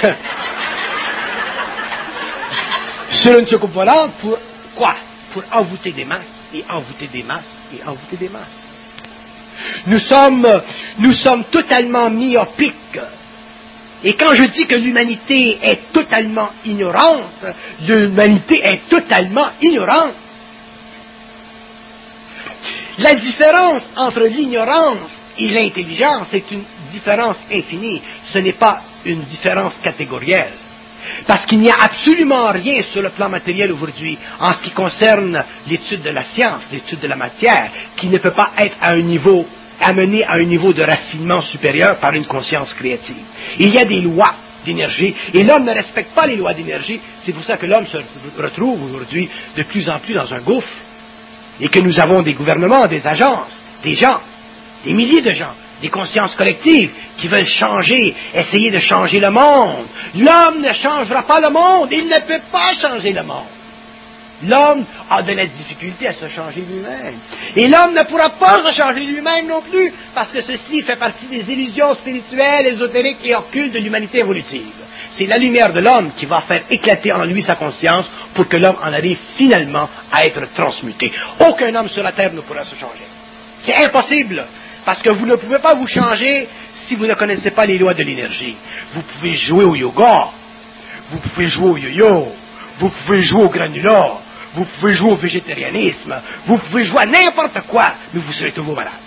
sur une soucoupe volante pour quoi? Pour envoûter des masses, et envoûter des masses, et envoûter des masses. Nous sommes, nous sommes totalement myopiques. Et quand je dis que l'humanité est totalement ignorante, l'humanité est totalement ignorante. La différence entre l'ignorance et l'intelligence est une différence infinie. Ce n'est pas une différence catégorielle. Parce qu'il n'y a absolument rien sur le plan matériel aujourd'hui, en ce qui concerne l'étude de la science, l'étude de la matière, qui ne peut pas être à un niveau amené à un niveau de raffinement supérieur par une conscience créative. Il y a des lois d'énergie, et l'homme ne respecte pas les lois d'énergie. C'est pour ça que l'homme se retrouve aujourd'hui de plus en plus dans un gouffre, et que nous avons des gouvernements, des agences, des gens, des milliers de gens, des consciences collectives qui veulent changer, essayer de changer le monde. L'homme ne changera pas le monde, il ne peut pas changer le monde. L'homme a de la difficulté à se changer lui-même. Et l'homme ne pourra pas se changer lui-même non plus, parce que ceci fait partie des illusions spirituelles, ésotériques et occultes de l'humanité évolutive. C'est la lumière de l'homme qui va faire éclater en lui sa conscience pour que l'homme en arrive finalement à être transmuté. Aucun homme sur la terre ne pourra se changer. C'est impossible, parce que vous ne pouvez pas vous changer si vous ne connaissez pas les lois de l'énergie. Vous pouvez jouer au yoga, vous pouvez jouer au yo-yo, vous pouvez jouer au granulat, vous pouvez jouer au végétarianisme, vous pouvez jouer à n'importe quoi, mais vous serez toujours malade.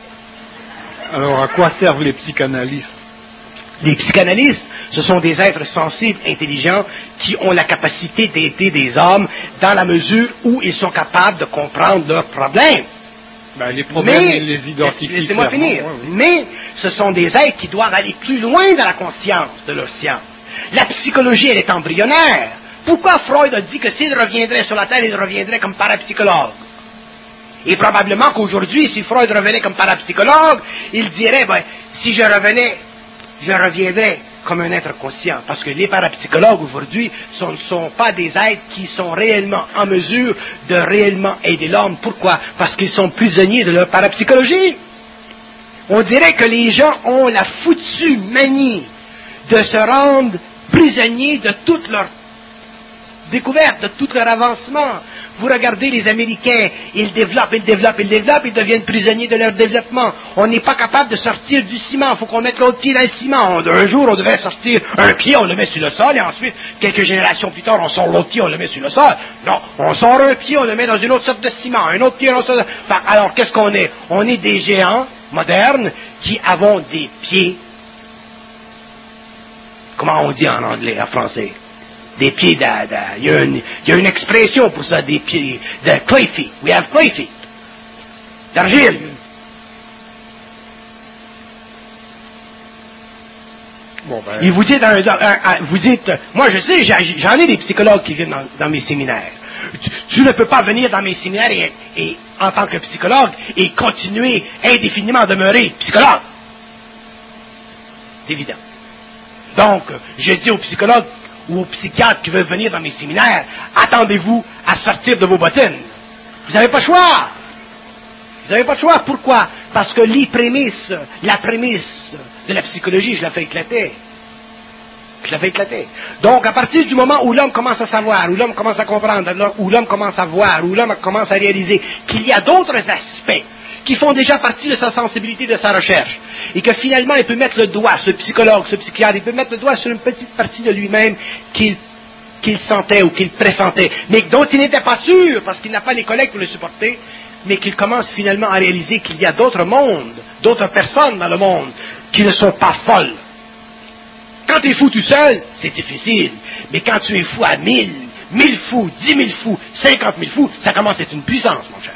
Alors, à quoi servent les psychanalystes? Les psychanalystes, ce sont des êtres sensibles, intelligents, qui ont la capacité d'aider des hommes dans la mesure où ils sont capables de comprendre leurs problèmes. Ben, les problèmes, mais, ils les identifient. Laissez-moi clairement. finir. Ouais, oui. Mais ce sont des êtres qui doivent aller plus loin dans la conscience de leur science. La psychologie, elle est embryonnaire. Pourquoi Freud a dit que s'il reviendrait sur la Terre, il reviendrait comme parapsychologue? Et probablement qu'aujourd'hui, si Freud revenait comme parapsychologue, il dirait, ben, si je revenais, je reviendrais comme un être conscient. Parce que les parapsychologues aujourd'hui ce ne sont pas des êtres qui sont réellement en mesure de réellement aider l'homme. Pourquoi? Parce qu'ils sont prisonniers de leur parapsychologie. On dirait que les gens ont la foutue manie de se rendre prisonniers de toute leur découverte, de tout leur avancement. Vous regardez les Américains, ils développent, ils développent, ils développent, ils deviennent prisonniers de leur développement. On n'est pas capable de sortir du ciment, il faut qu'on mette l'autre pied dans le ciment. On, un jour, on devait sortir un pied, on le met sur le sol, et ensuite, quelques générations plus tard, on sort l'autre pied, on le met sur le sol. Non, on sort un pied, on le met dans une autre sorte de ciment, un autre pied, un autre sorte de... Enfin, alors, qu'est-ce qu'on est? On est des géants modernes qui avons des pieds comment on dit en anglais, en français? Des pieds de, de, il y a une, il y a une expression pour ça, des pieds, de clay feet. We have clay feet. D'argile. Bon, ben... Et vous dites, un, un, un, vous dites, moi je sais, j'en ai des psychologues qui viennent dans, dans mes séminaires. Tu, tu ne peux pas venir dans mes séminaires et, et, en tant que psychologue et continuer indéfiniment à demeurer psychologue. C'est évident. Donc, je dis aux psychologues ou aux psychiatres qui veulent venir dans mes séminaires, attendez-vous à sortir de vos bottines. Vous n'avez pas le choix. Vous n'avez pas le choix. Pourquoi? Parce que les prémices, la prémisse de la psychologie, je la fais éclater. Je la fais éclater. Donc, à partir du moment où l'homme commence à savoir, où l'homme commence à comprendre, où l'homme commence à voir, où l'homme commence à réaliser qu'il y a d'autres aspects qui font déjà partie de sa sensibilité, de sa recherche, et que finalement, il peut mettre le doigt, ce psychologue, ce psychiatre, il peut mettre le doigt sur une petite partie de lui-même qu'il qu'il sentait ou qu'il pressentait, mais dont il n'était pas sûr, parce qu'il n'a pas les collègues pour le supporter, mais qu'il commence finalement à réaliser qu'il y a d'autres mondes, d'autres personnes dans le monde, qui ne sont pas folles. Quand tu es fou tout seul, c'est difficile. Mais quand tu es fou à mille, mille fous, dix mille fous, cinquante mille fous, ça commence à être une puissance, mon cher.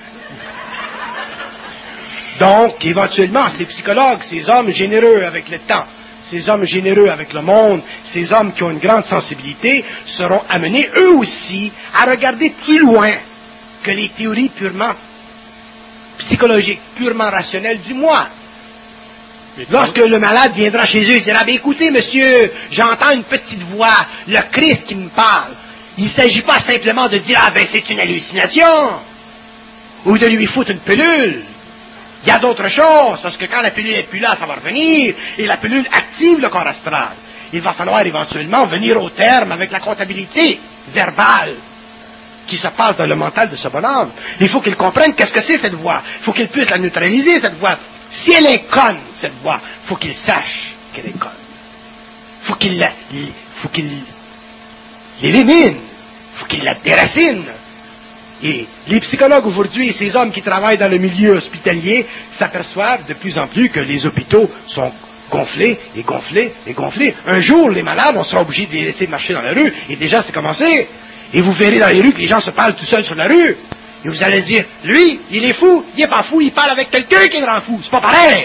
Donc, éventuellement, ces psychologues, ces hommes généreux avec le temps, ces hommes généreux avec le monde, ces hommes qui ont une grande sensibilité, seront amenés, eux aussi, à regarder plus loin que les théories purement psychologiques, purement rationnelles du moi. Lorsque le malade viendra chez eux et dira, ben écoutez, monsieur, j'entends une petite voix, le Christ qui me parle. Il ne s'agit pas simplement de dire, ah ben c'est une hallucination, ou de lui foutre une pilule. Il y a d'autres choses, parce que quand la pilule n'est plus là, ça va revenir, et la pilule active le corps astral. Il va falloir éventuellement venir au terme avec la comptabilité verbale qui se passe dans le mental de ce bonhomme. Il faut qu'il comprenne qu'est-ce que c'est cette voix. Il faut qu'il puisse la neutraliser, cette voix. Si elle est conne, cette voix, il faut qu'il sache qu'elle est conne. Il faut qu'il la, faut qu'il l'élimine. Il faut qu'il la déracine. Et les psychologues aujourd'hui, ces hommes qui travaillent dans le milieu hospitalier, s'aperçoivent de plus en plus que les hôpitaux sont gonflés et gonflés et gonflés. Un jour, les malades, on sera obligé de les laisser marcher dans la rue, et déjà c'est commencé. Et vous verrez dans les rues que les gens se parlent tout seuls sur la rue. Et vous allez dire, lui, il est fou, il est pas fou, il parle avec quelqu'un qui le rend fou. C'est pas pareil.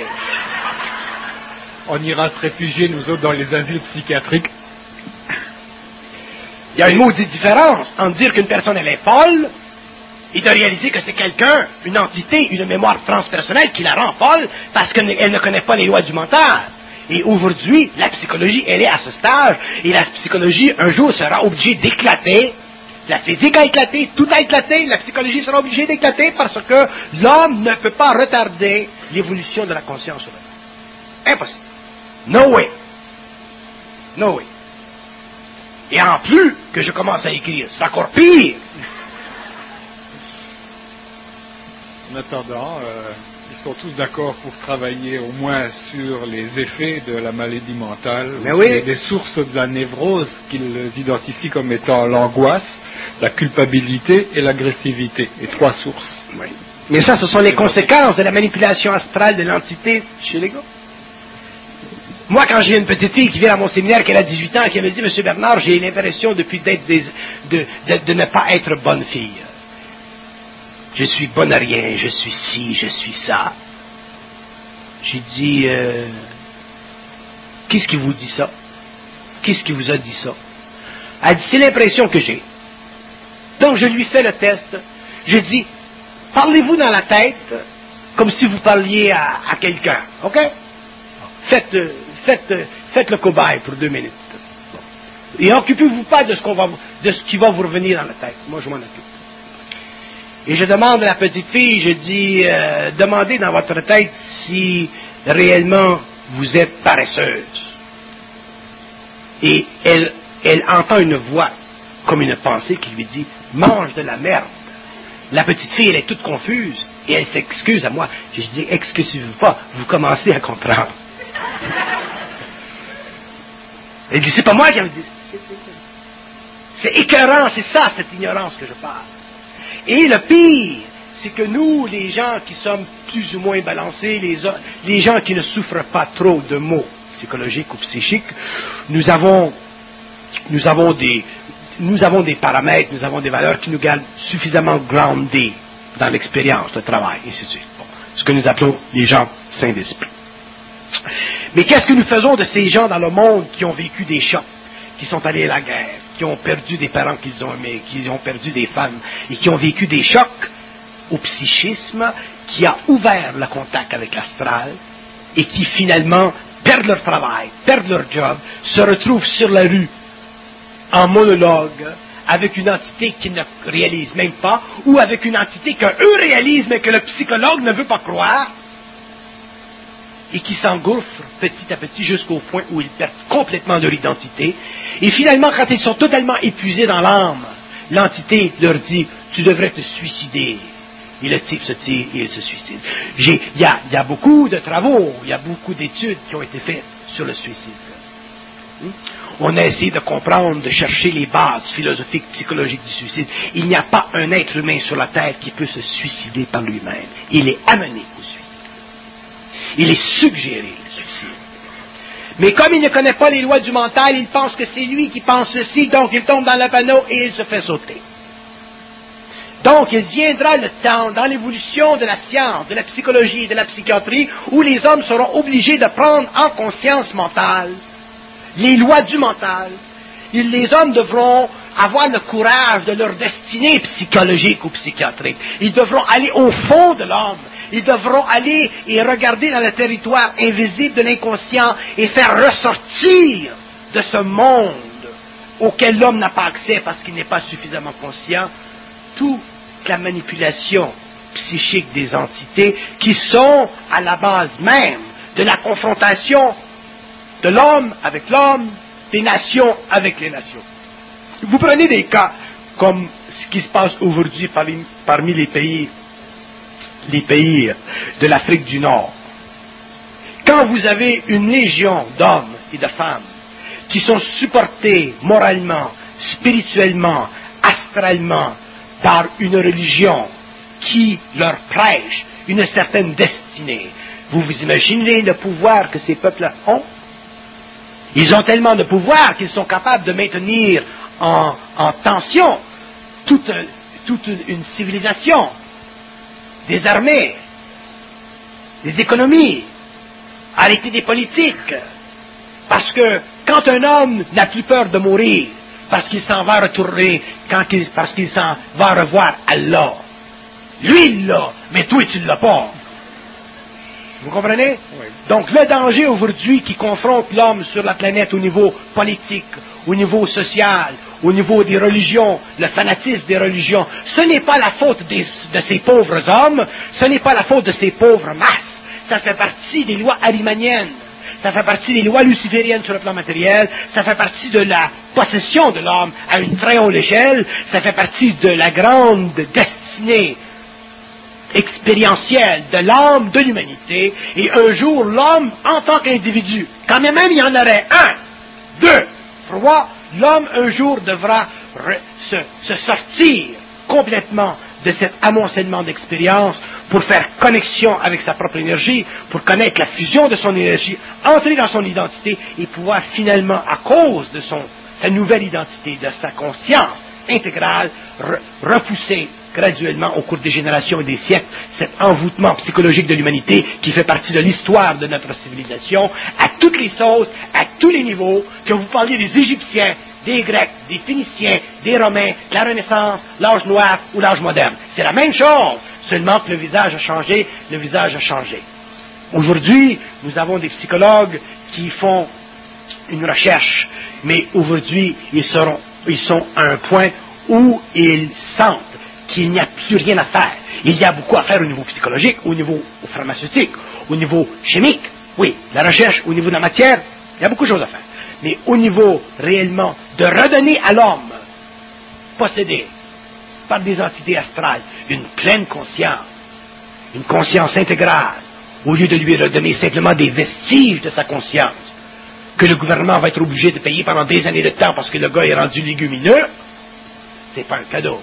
On ira se réfugier, nous autres, dans les asiles psychiatriques. Il y a une maudite différence entre dire qu'une personne, elle est folle, et de réaliser que c'est quelqu'un, une entité, une mémoire transpersonnelle qui la rend folle parce qu'elle ne connaît pas les lois du mental. Et aujourd'hui, la psychologie, elle est à ce stade, et la psychologie, un jour, sera obligée d'éclater. La physique a éclaté, tout a éclaté, la psychologie sera obligée d'éclater parce que l'homme ne peut pas retarder l'évolution de la conscience humaine. Impossible. No way. No way. Et en plus que je commence à écrire, c'est encore pire. En attendant, euh, ils sont tous d'accord pour travailler au moins sur les effets de la maladie mentale, oui. et des sources de la névrose qu'ils identifient comme étant l'angoisse, la culpabilité et l'agressivité, les trois sources. Oui. Mais ça, ce sont les conséquences de la manipulation astrale de l'entité chez l'ego. Moi, quand j'ai une petite fille qui vient à mon séminaire, qui a dix-huit ans, qui me dit, Monsieur Bernard, j'ai l'impression depuis d'être des, de, de, de ne pas être bonne fille. Je suis bonne à rien, je suis ci, je suis ça. J'ai dit, euh, qu'est-ce qui vous dit ça? Qu'est-ce qui vous a dit ça? Elle dit, c'est l'impression que j'ai. Donc je lui fais le test. Je dis, parlez-vous dans la tête comme si vous parliez à, à quelqu'un, ok? Faites, faites, faites le cobaye pour deux minutes. Et occupez-vous pas de ce, qu'on va, de ce qui va vous revenir dans la tête. Moi, je m'en occupe. Et je demande à la petite fille, je dis, euh, demandez dans votre tête si réellement vous êtes paresseuse. Et elle, elle entend une voix, comme une pensée qui lui dit, mange de la merde. La petite fille, elle est toute confuse, et elle s'excuse à moi. Je dis, excusez-vous pas, vous commencez à comprendre. Elle dit, c'est pas moi qui ai dit. C'est écœurant, c'est ça, cette ignorance que je parle. Et le pire, c'est que nous, les gens qui sommes plus ou moins balancés, les, les gens qui ne souffrent pas trop de maux psychologique ou psychique, nous avons, nous avons des, nous avons des paramètres, nous avons des valeurs qui nous gardent suffisamment groundés dans l'expérience, le travail, et ainsi de suite. Bon, ce que nous appelons les gens sains d'esprit. Mais qu'est-ce que nous faisons de ces gens dans le monde qui ont vécu des chocs, qui sont allés à la guerre, qui ont perdu des parents qu'ils ont aimés, qui ont perdu des femmes, et qui ont vécu des chocs au psychisme, qui a ouvert le contact avec l'astral, et qui finalement perdent leur travail, perdent leur job, se retrouvent sur la rue, en monologue, avec une entité qu'ils ne réalisent même pas, ou avec une entité qu'eux réalisent, mais que le psychologue ne veut pas croire, et qui s'engouffrent petit à petit jusqu'au point où ils perdent complètement leur identité. Et finalement, quand ils sont totalement épuisés dans l'âme, l'entité leur dit « tu devrais te suicider ». Et le type se tire et il se suicide. Il y a, y a beaucoup de travaux, il y a beaucoup d'études qui ont été faites sur le suicide. Hmm? On a essayé de comprendre, de chercher les bases philosophiques, psychologiques du suicide. Il n'y a pas un être humain sur la Terre qui peut se suicider par lui-même. Il est amené au suicide. Il est suggéré, le suicide. Mais comme il ne connaît pas les lois du mental, il pense que c'est lui qui pense ceci, donc il tombe dans le panneau et il se fait sauter. Donc, il viendra le temps, dans l'évolution de la science, de la psychologie et de la psychiatrie, où les hommes seront obligés de prendre en conscience mentale les lois du mental. Et les hommes devront avoir le courage de leur destinée psychologique ou psychiatrique. Ils devront aller au fond de l'homme. Ils devront aller et regarder dans le territoire invisible de l'inconscient et faire ressortir de ce monde auquel l'homme n'a pas accès parce qu'il n'est pas suffisamment conscient toute la manipulation psychique des entités qui sont à la base même de la confrontation de l'homme avec l'homme, des nations avec les nations. Vous prenez des cas comme ce qui se passe aujourd'hui parmi, parmi les pays, les pays de l'Afrique du Nord. Quand vous avez une légion d'hommes et de femmes qui sont supportés moralement, spirituellement, astralement, par une religion qui leur prêche une certaine destinée. Vous vous imaginez le pouvoir que ces peuples ont? Ils ont tellement de pouvoir qu'ils sont capables de maintenir en, en tension toute, toute une civilisation, des armées, des économies, arrêter des politiques. Parce que quand un homme n'a plus peur de mourir, parce qu'il s'en va retourner, quand il, parce qu'il s'en va revoir Allah. Lui, il l'a, mais toi, tu ne l'as pas. Vous comprenez? Oui. Donc, le danger aujourd'hui qui confronte l'homme sur la planète au niveau politique, au niveau social, au niveau des religions, le fanatisme des religions, ce n'est pas la faute des, de ces pauvres hommes, ce n'est pas la faute de ces pauvres masses. Ça fait partie des lois arimaniennes. Ça fait partie des lois lucifériennes sur le plan matériel, ça fait partie de la possession de l'homme à une très haute échelle, ça fait partie de la grande destinée expérientielle de l'âme de l'humanité, et un jour l'homme en tant qu'individu, quand même il y en aurait un, deux, trois, l'homme un jour devra re, se, se sortir complètement de cet amoncellement d'expérience pour faire connexion avec sa propre énergie, pour connaître la fusion de son énergie, entrer dans son identité et pouvoir finalement, à cause de son, sa nouvelle identité, de sa conscience intégrale, re, repousser graduellement au cours des générations et des siècles cet envoûtement psychologique de l'humanité qui fait partie de l'histoire de notre civilisation, à toutes les sauces, à tous les niveaux, que vous parliez des Égyptiens, des Grecs, des Phéniciens, des Romains, la Renaissance, l'âge noir ou l'âge moderne. C'est la même chose, seulement que le visage a changé, le visage a changé. Aujourd'hui, nous avons des psychologues qui font une recherche, mais aujourd'hui, ils, seront, ils sont à un point où ils sentent qu'il n'y a plus rien à faire. Il y a beaucoup à faire au niveau psychologique, au niveau pharmaceutique, au niveau chimique. Oui, la recherche au niveau de la matière, il y a beaucoup de choses à faire. Mais au niveau réellement de redonner à l'homme, possédé par des entités astrales, une pleine conscience, une conscience intégrale, au lieu de lui redonner simplement des vestiges de sa conscience, que le gouvernement va être obligé de payer pendant des années de temps parce que le gars est rendu légumineux, c'est pas un cadeau.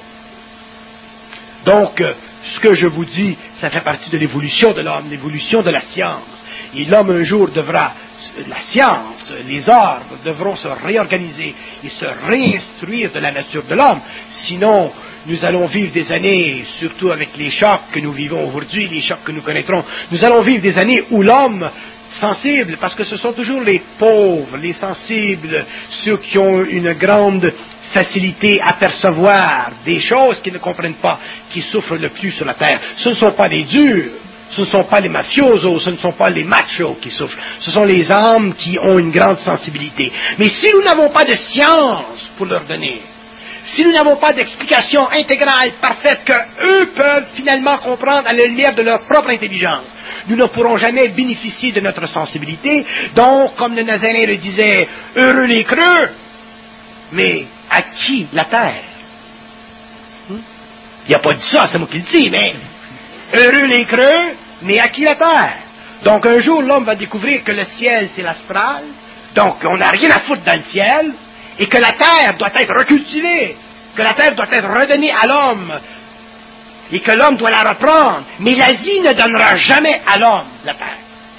Donc, euh, ce que je vous dis, ça fait partie de l'évolution de l'homme, l'évolution de la science. Et l'homme un jour devra la science, les ordres devront se réorganiser et se réinstruire de la nature de l'homme. Sinon, nous allons vivre des années, surtout avec les chocs que nous vivons aujourd'hui, les chocs que nous connaîtrons, nous allons vivre des années où l'homme sensible, parce que ce sont toujours les pauvres, les sensibles, ceux qui ont une grande facilité à percevoir des choses qu'ils ne comprennent pas, qui souffrent le plus sur la terre. Ce ne sont pas les durs, ce ne sont pas les mafiosos, ce ne sont pas les machos qui souffrent, ce sont les âmes qui ont une grande sensibilité. Mais si nous n'avons pas de science pour leur donner, si nous n'avons pas d'explication intégrale, parfaite, qu'eux peuvent finalement comprendre à la lumière de leur propre intelligence, nous ne pourrons jamais bénéficier de notre sensibilité. Donc, comme le Nazaréen le disait, heureux les creux, mais à qui la terre? Hmm? Il n'a pas dit ça, c'est moi qui le dis, mais heureux les creux, mais à qui la terre? Donc, un jour, l'homme va découvrir que le ciel, c'est l'astral, donc on n'a rien à foutre dans le ciel, et que la terre doit être recultivée, que la terre doit être redonnée à l'homme, et que l'homme doit la reprendre. Mais la vie ne donnera jamais à l'homme la terre.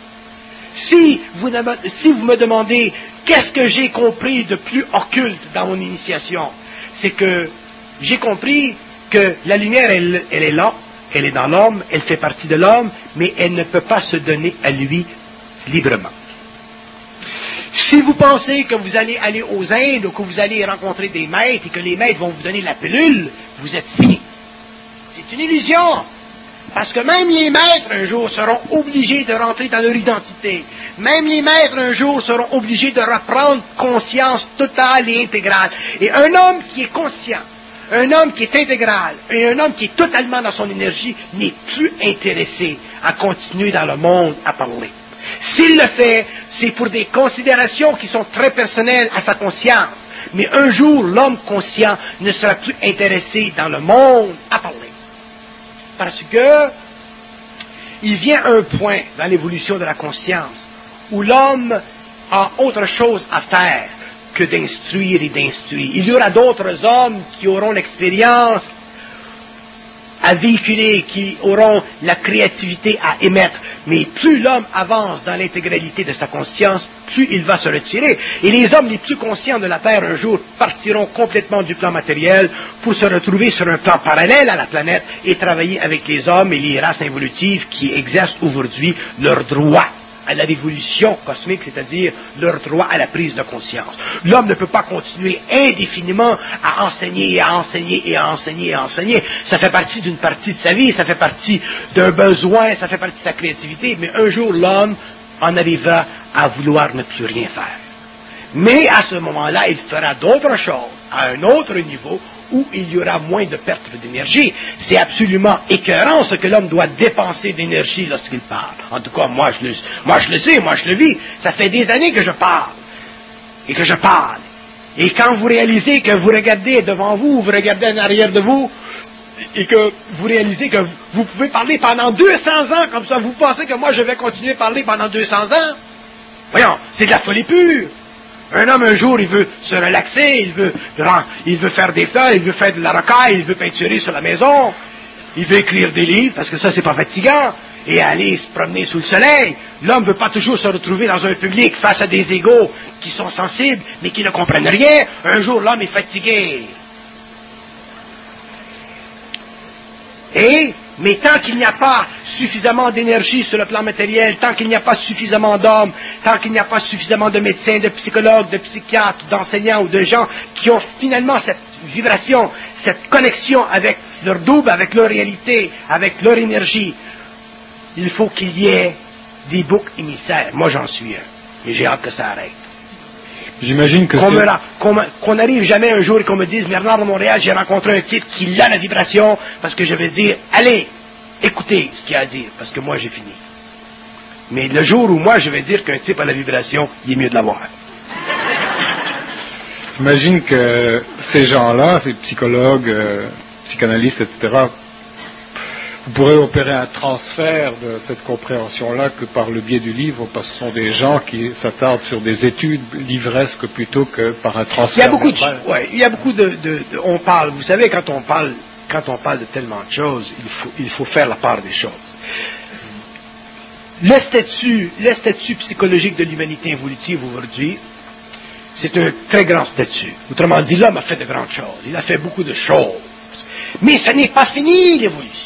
Si vous, si vous me demandez qu'est-ce que j'ai compris de plus occulte dans mon initiation, c'est que j'ai compris que la lumière, elle, elle est là, elle est dans l'homme, elle fait partie de l'homme, mais elle ne peut pas se donner à lui librement. Si vous pensez que vous allez aller aux Indes ou que vous allez rencontrer des maîtres et que les maîtres vont vous donner la pilule, vous êtes fini. C'est une illusion. Parce que même les maîtres, un jour, seront obligés de rentrer dans leur identité. Même les maîtres, un jour, seront obligés de reprendre conscience totale et intégrale. Et un homme qui est conscient, un homme qui est intégral, et un homme qui est totalement dans son énergie, n'est plus intéressé à continuer dans le monde à parler. S'il le fait, c'est pour des considérations qui sont très personnelles à sa conscience. Mais un jour, l'homme conscient ne sera plus intéressé dans le monde à parler. Parce que il vient un point dans l'évolution de la conscience où l'homme a autre chose à faire que d'instruire et d'instruire. Il y aura d'autres hommes qui auront l'expérience à véhiculer, qui auront la créativité à émettre. Mais plus l'homme avance dans l'intégralité de sa conscience, plus il va se retirer. Et les hommes les plus conscients de la Terre, un jour, partiront complètement du plan matériel pour se retrouver sur un plan parallèle à la planète et travailler avec les hommes et les races involutives qui exercent aujourd'hui leur droit à la révolution cosmique, c'est-à-dire leur droit à la prise de conscience. L'homme ne peut pas continuer indéfiniment à enseigner et à enseigner et à enseigner et à enseigner. Ça fait partie d'une partie de sa vie, ça fait partie d'un besoin, ça fait partie de sa créativité, mais un jour l'homme en arrivera à vouloir ne plus rien faire. Mais à ce moment-là, il fera d'autres choses, à un autre niveau, où il y aura moins de perte d'énergie. C'est absolument écœurant ce que l'homme doit dépenser d'énergie lorsqu'il parle. En tout cas, moi je, le, moi je le sais, moi je le vis. Ça fait des années que je parle. Et que je parle. Et quand vous réalisez que vous regardez devant vous, vous regardez en arrière de vous, et que vous réalisez que vous pouvez parler pendant deux cents ans comme ça, vous pensez que moi je vais continuer à parler pendant deux cents ans? Voyons, c'est de la folie pure. Un homme, un jour, il veut se relaxer, il veut, il veut faire des fleurs, il veut faire de la rocaille, il veut peinturer sur la maison, il veut écrire des livres, parce que ça, c'est pas fatigant, et aller se promener sous le soleil. L'homme ne veut pas toujours se retrouver dans un public face à des égaux qui sont sensibles, mais qui ne comprennent rien. Un jour, l'homme est fatigué. Et, mais tant qu'il n'y a pas suffisamment d'énergie sur le plan matériel, tant qu'il n'y a pas suffisamment d'hommes, tant qu'il n'y a pas suffisamment de médecins, de psychologues, de psychiatres, d'enseignants ou de gens qui ont finalement cette vibration, cette connexion avec leur double, avec leur réalité, avec leur énergie, il faut qu'il y ait des boucs émissaires. Moi, j'en suis un. Et j'ai hâte que ça arrête. J'imagine que qu'on, me la, qu'on, qu'on arrive jamais un jour et qu'on me dise, Bernard de Montréal, j'ai rencontré un type qui a la vibration, parce que je vais dire, allez, écoutez ce qu'il y a à dire, parce que moi j'ai fini. Mais le jour où moi je vais dire qu'un type a la vibration, il est mieux de l'avoir. J'imagine que ces gens-là, ces psychologues, euh, psychanalystes, et cetera, vous pourrez opérer un transfert de cette compréhension-là que par le biais du livre, parce que ce sont des gens qui s'attardent sur des études livresques plutôt que par un transfert. Il y a beaucoup de, ouais, il y a beaucoup de, de, de, on parle, vous savez, quand on parle, quand on parle de tellement de choses, il faut, il faut faire la part des choses. Le statut, le statut psychologique de l'humanité évolutive aujourd'hui, c'est un très grand statut. Autrement dit, l'homme a fait de grandes choses. Il a fait beaucoup de choses. Mais ce n'est pas fini, l'évolution.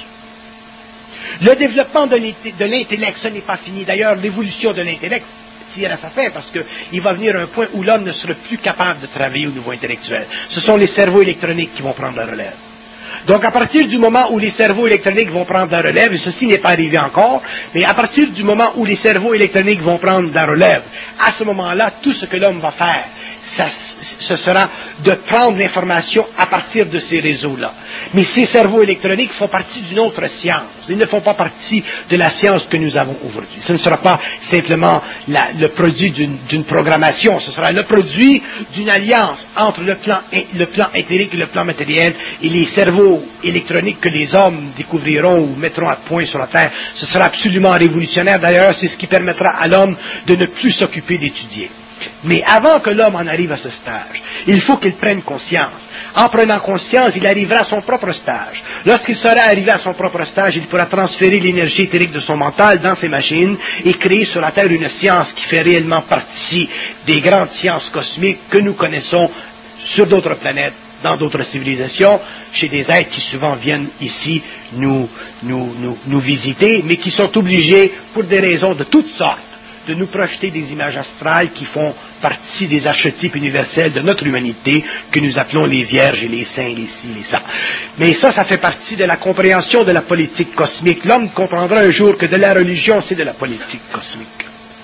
Le développement de l'intellect, ce n'est pas fini. D'ailleurs, l'évolution de l'intellect tire à sa fin parce qu'il va venir un point où l'homme ne sera plus capable de travailler au niveau intellectuel. Ce sont les cerveaux électroniques qui vont prendre la relève. Donc, à partir du moment où les cerveaux électroniques vont prendre la relève, et ceci n'est pas arrivé encore, mais à partir du moment où les cerveaux électroniques vont prendre la relève, à ce moment-là, tout ce que l'homme va faire, ça, ce sera de prendre l'information à partir de ces réseaux-là. Mais ces cerveaux électroniques font partie d'une autre science. Ils ne font pas partie de la science que nous avons aujourd'hui. Ce ne sera pas simplement la, le produit d'une, d'une programmation, ce sera le produit d'une alliance entre le plan, le plan éthérique et le plan matériel et les cerveaux électroniques que les hommes découvriront ou mettront à point sur la Terre. Ce sera absolument révolutionnaire. D'ailleurs, c'est ce qui permettra à l'homme de ne plus s'occuper d'étudier. Mais avant que l'homme en arrive à ce stage, il faut qu'il prenne conscience. En prenant conscience, il arrivera à son propre stage. Lorsqu'il sera arrivé à son propre stage, il pourra transférer l'énergie éthérique de son mental dans ses machines et créer sur la Terre une science qui fait réellement partie des grandes sciences cosmiques que nous connaissons sur d'autres planètes, dans d'autres civilisations, chez des êtres qui souvent viennent ici nous, nous, nous, nous visiter, mais qui sont obligés, pour des raisons de toutes sortes, de nous projeter des images astrales qui font partie des archétypes universels de notre humanité, que nous appelons les vierges et les saints, les ci, les ça. Mais ça, ça fait partie de la compréhension de la politique cosmique. L'homme comprendra un jour que de la religion, c'est de la politique cosmique.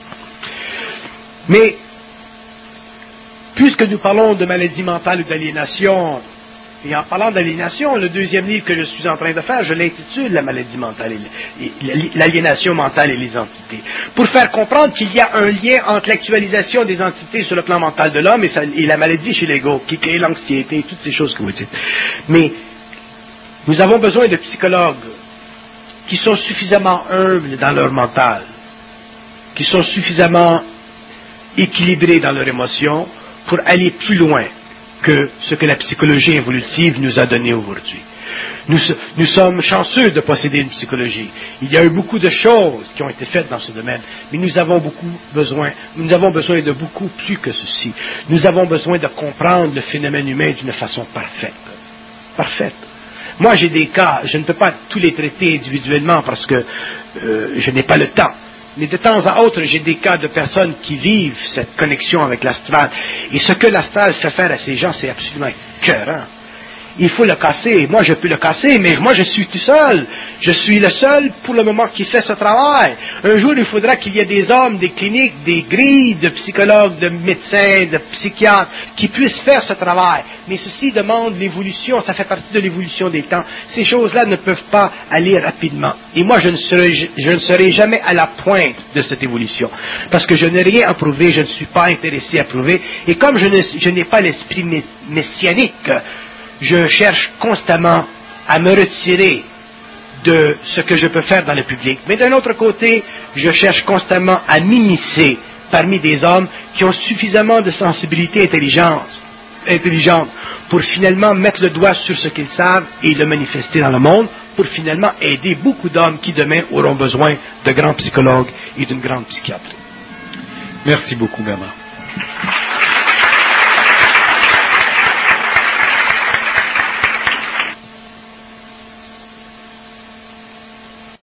Mais, puisque nous parlons de maladie mentale ou d'aliénation, et en parlant d'aliénation, le deuxième livre que je suis en train de faire, je l'intitule La maladie mentale, et l'aliénation mentale et les entités. Pour faire comprendre qu'il y a un lien entre l'actualisation des entités sur le plan mental de l'homme et, sa, et la maladie chez l'ego, qui crée l'anxiété, et toutes ces choses que vous dites. Mais nous avons besoin de psychologues qui sont suffisamment humbles dans leur mental, qui sont suffisamment équilibrés dans leurs émotions pour aller plus loin que ce que la psychologie évolutive nous a donné aujourd'hui. Nous, nous sommes chanceux de posséder une psychologie. Il y a eu beaucoup de choses qui ont été faites dans ce domaine, mais nous avons beaucoup besoin, nous avons besoin de beaucoup plus que ceci. Nous avons besoin de comprendre le phénomène humain d'une façon parfaite. Parfaite. Moi, j'ai des cas, je ne peux pas tous les traiter individuellement parce que euh, je n'ai pas le temps. Mais de temps à autre, j'ai des cas de personnes qui vivent cette connexion avec l'astral. Et ce que l'astral fait faire à ces gens, c'est absolument écœurant. Il faut le casser. Moi, je peux le casser, mais moi, je suis tout seul. Je suis le seul, pour le moment, qui fait ce travail. Un jour, il faudra qu'il y ait des hommes, des cliniques, des grilles de psychologues, de médecins, de psychiatres, qui puissent faire ce travail. Mais ceci demande l'évolution. Ça fait partie de l'évolution des temps. Ces choses-là ne peuvent pas aller rapidement. Et moi, je ne serai, je ne serai jamais à la pointe de cette évolution. Parce que je n'ai rien à prouver, je ne suis pas intéressé à prouver. Et comme je, ne, je n'ai pas l'esprit messianique, je cherche constamment à me retirer de ce que je peux faire dans le public. Mais d'un autre côté, je cherche constamment à m'immiscer parmi des hommes qui ont suffisamment de sensibilité intelligence, intelligente pour finalement mettre le doigt sur ce qu'ils savent et le manifester dans le monde, pour finalement aider beaucoup d'hommes qui demain auront besoin de grands psychologues et d'une grande psychiatrie. Merci beaucoup, Bernard.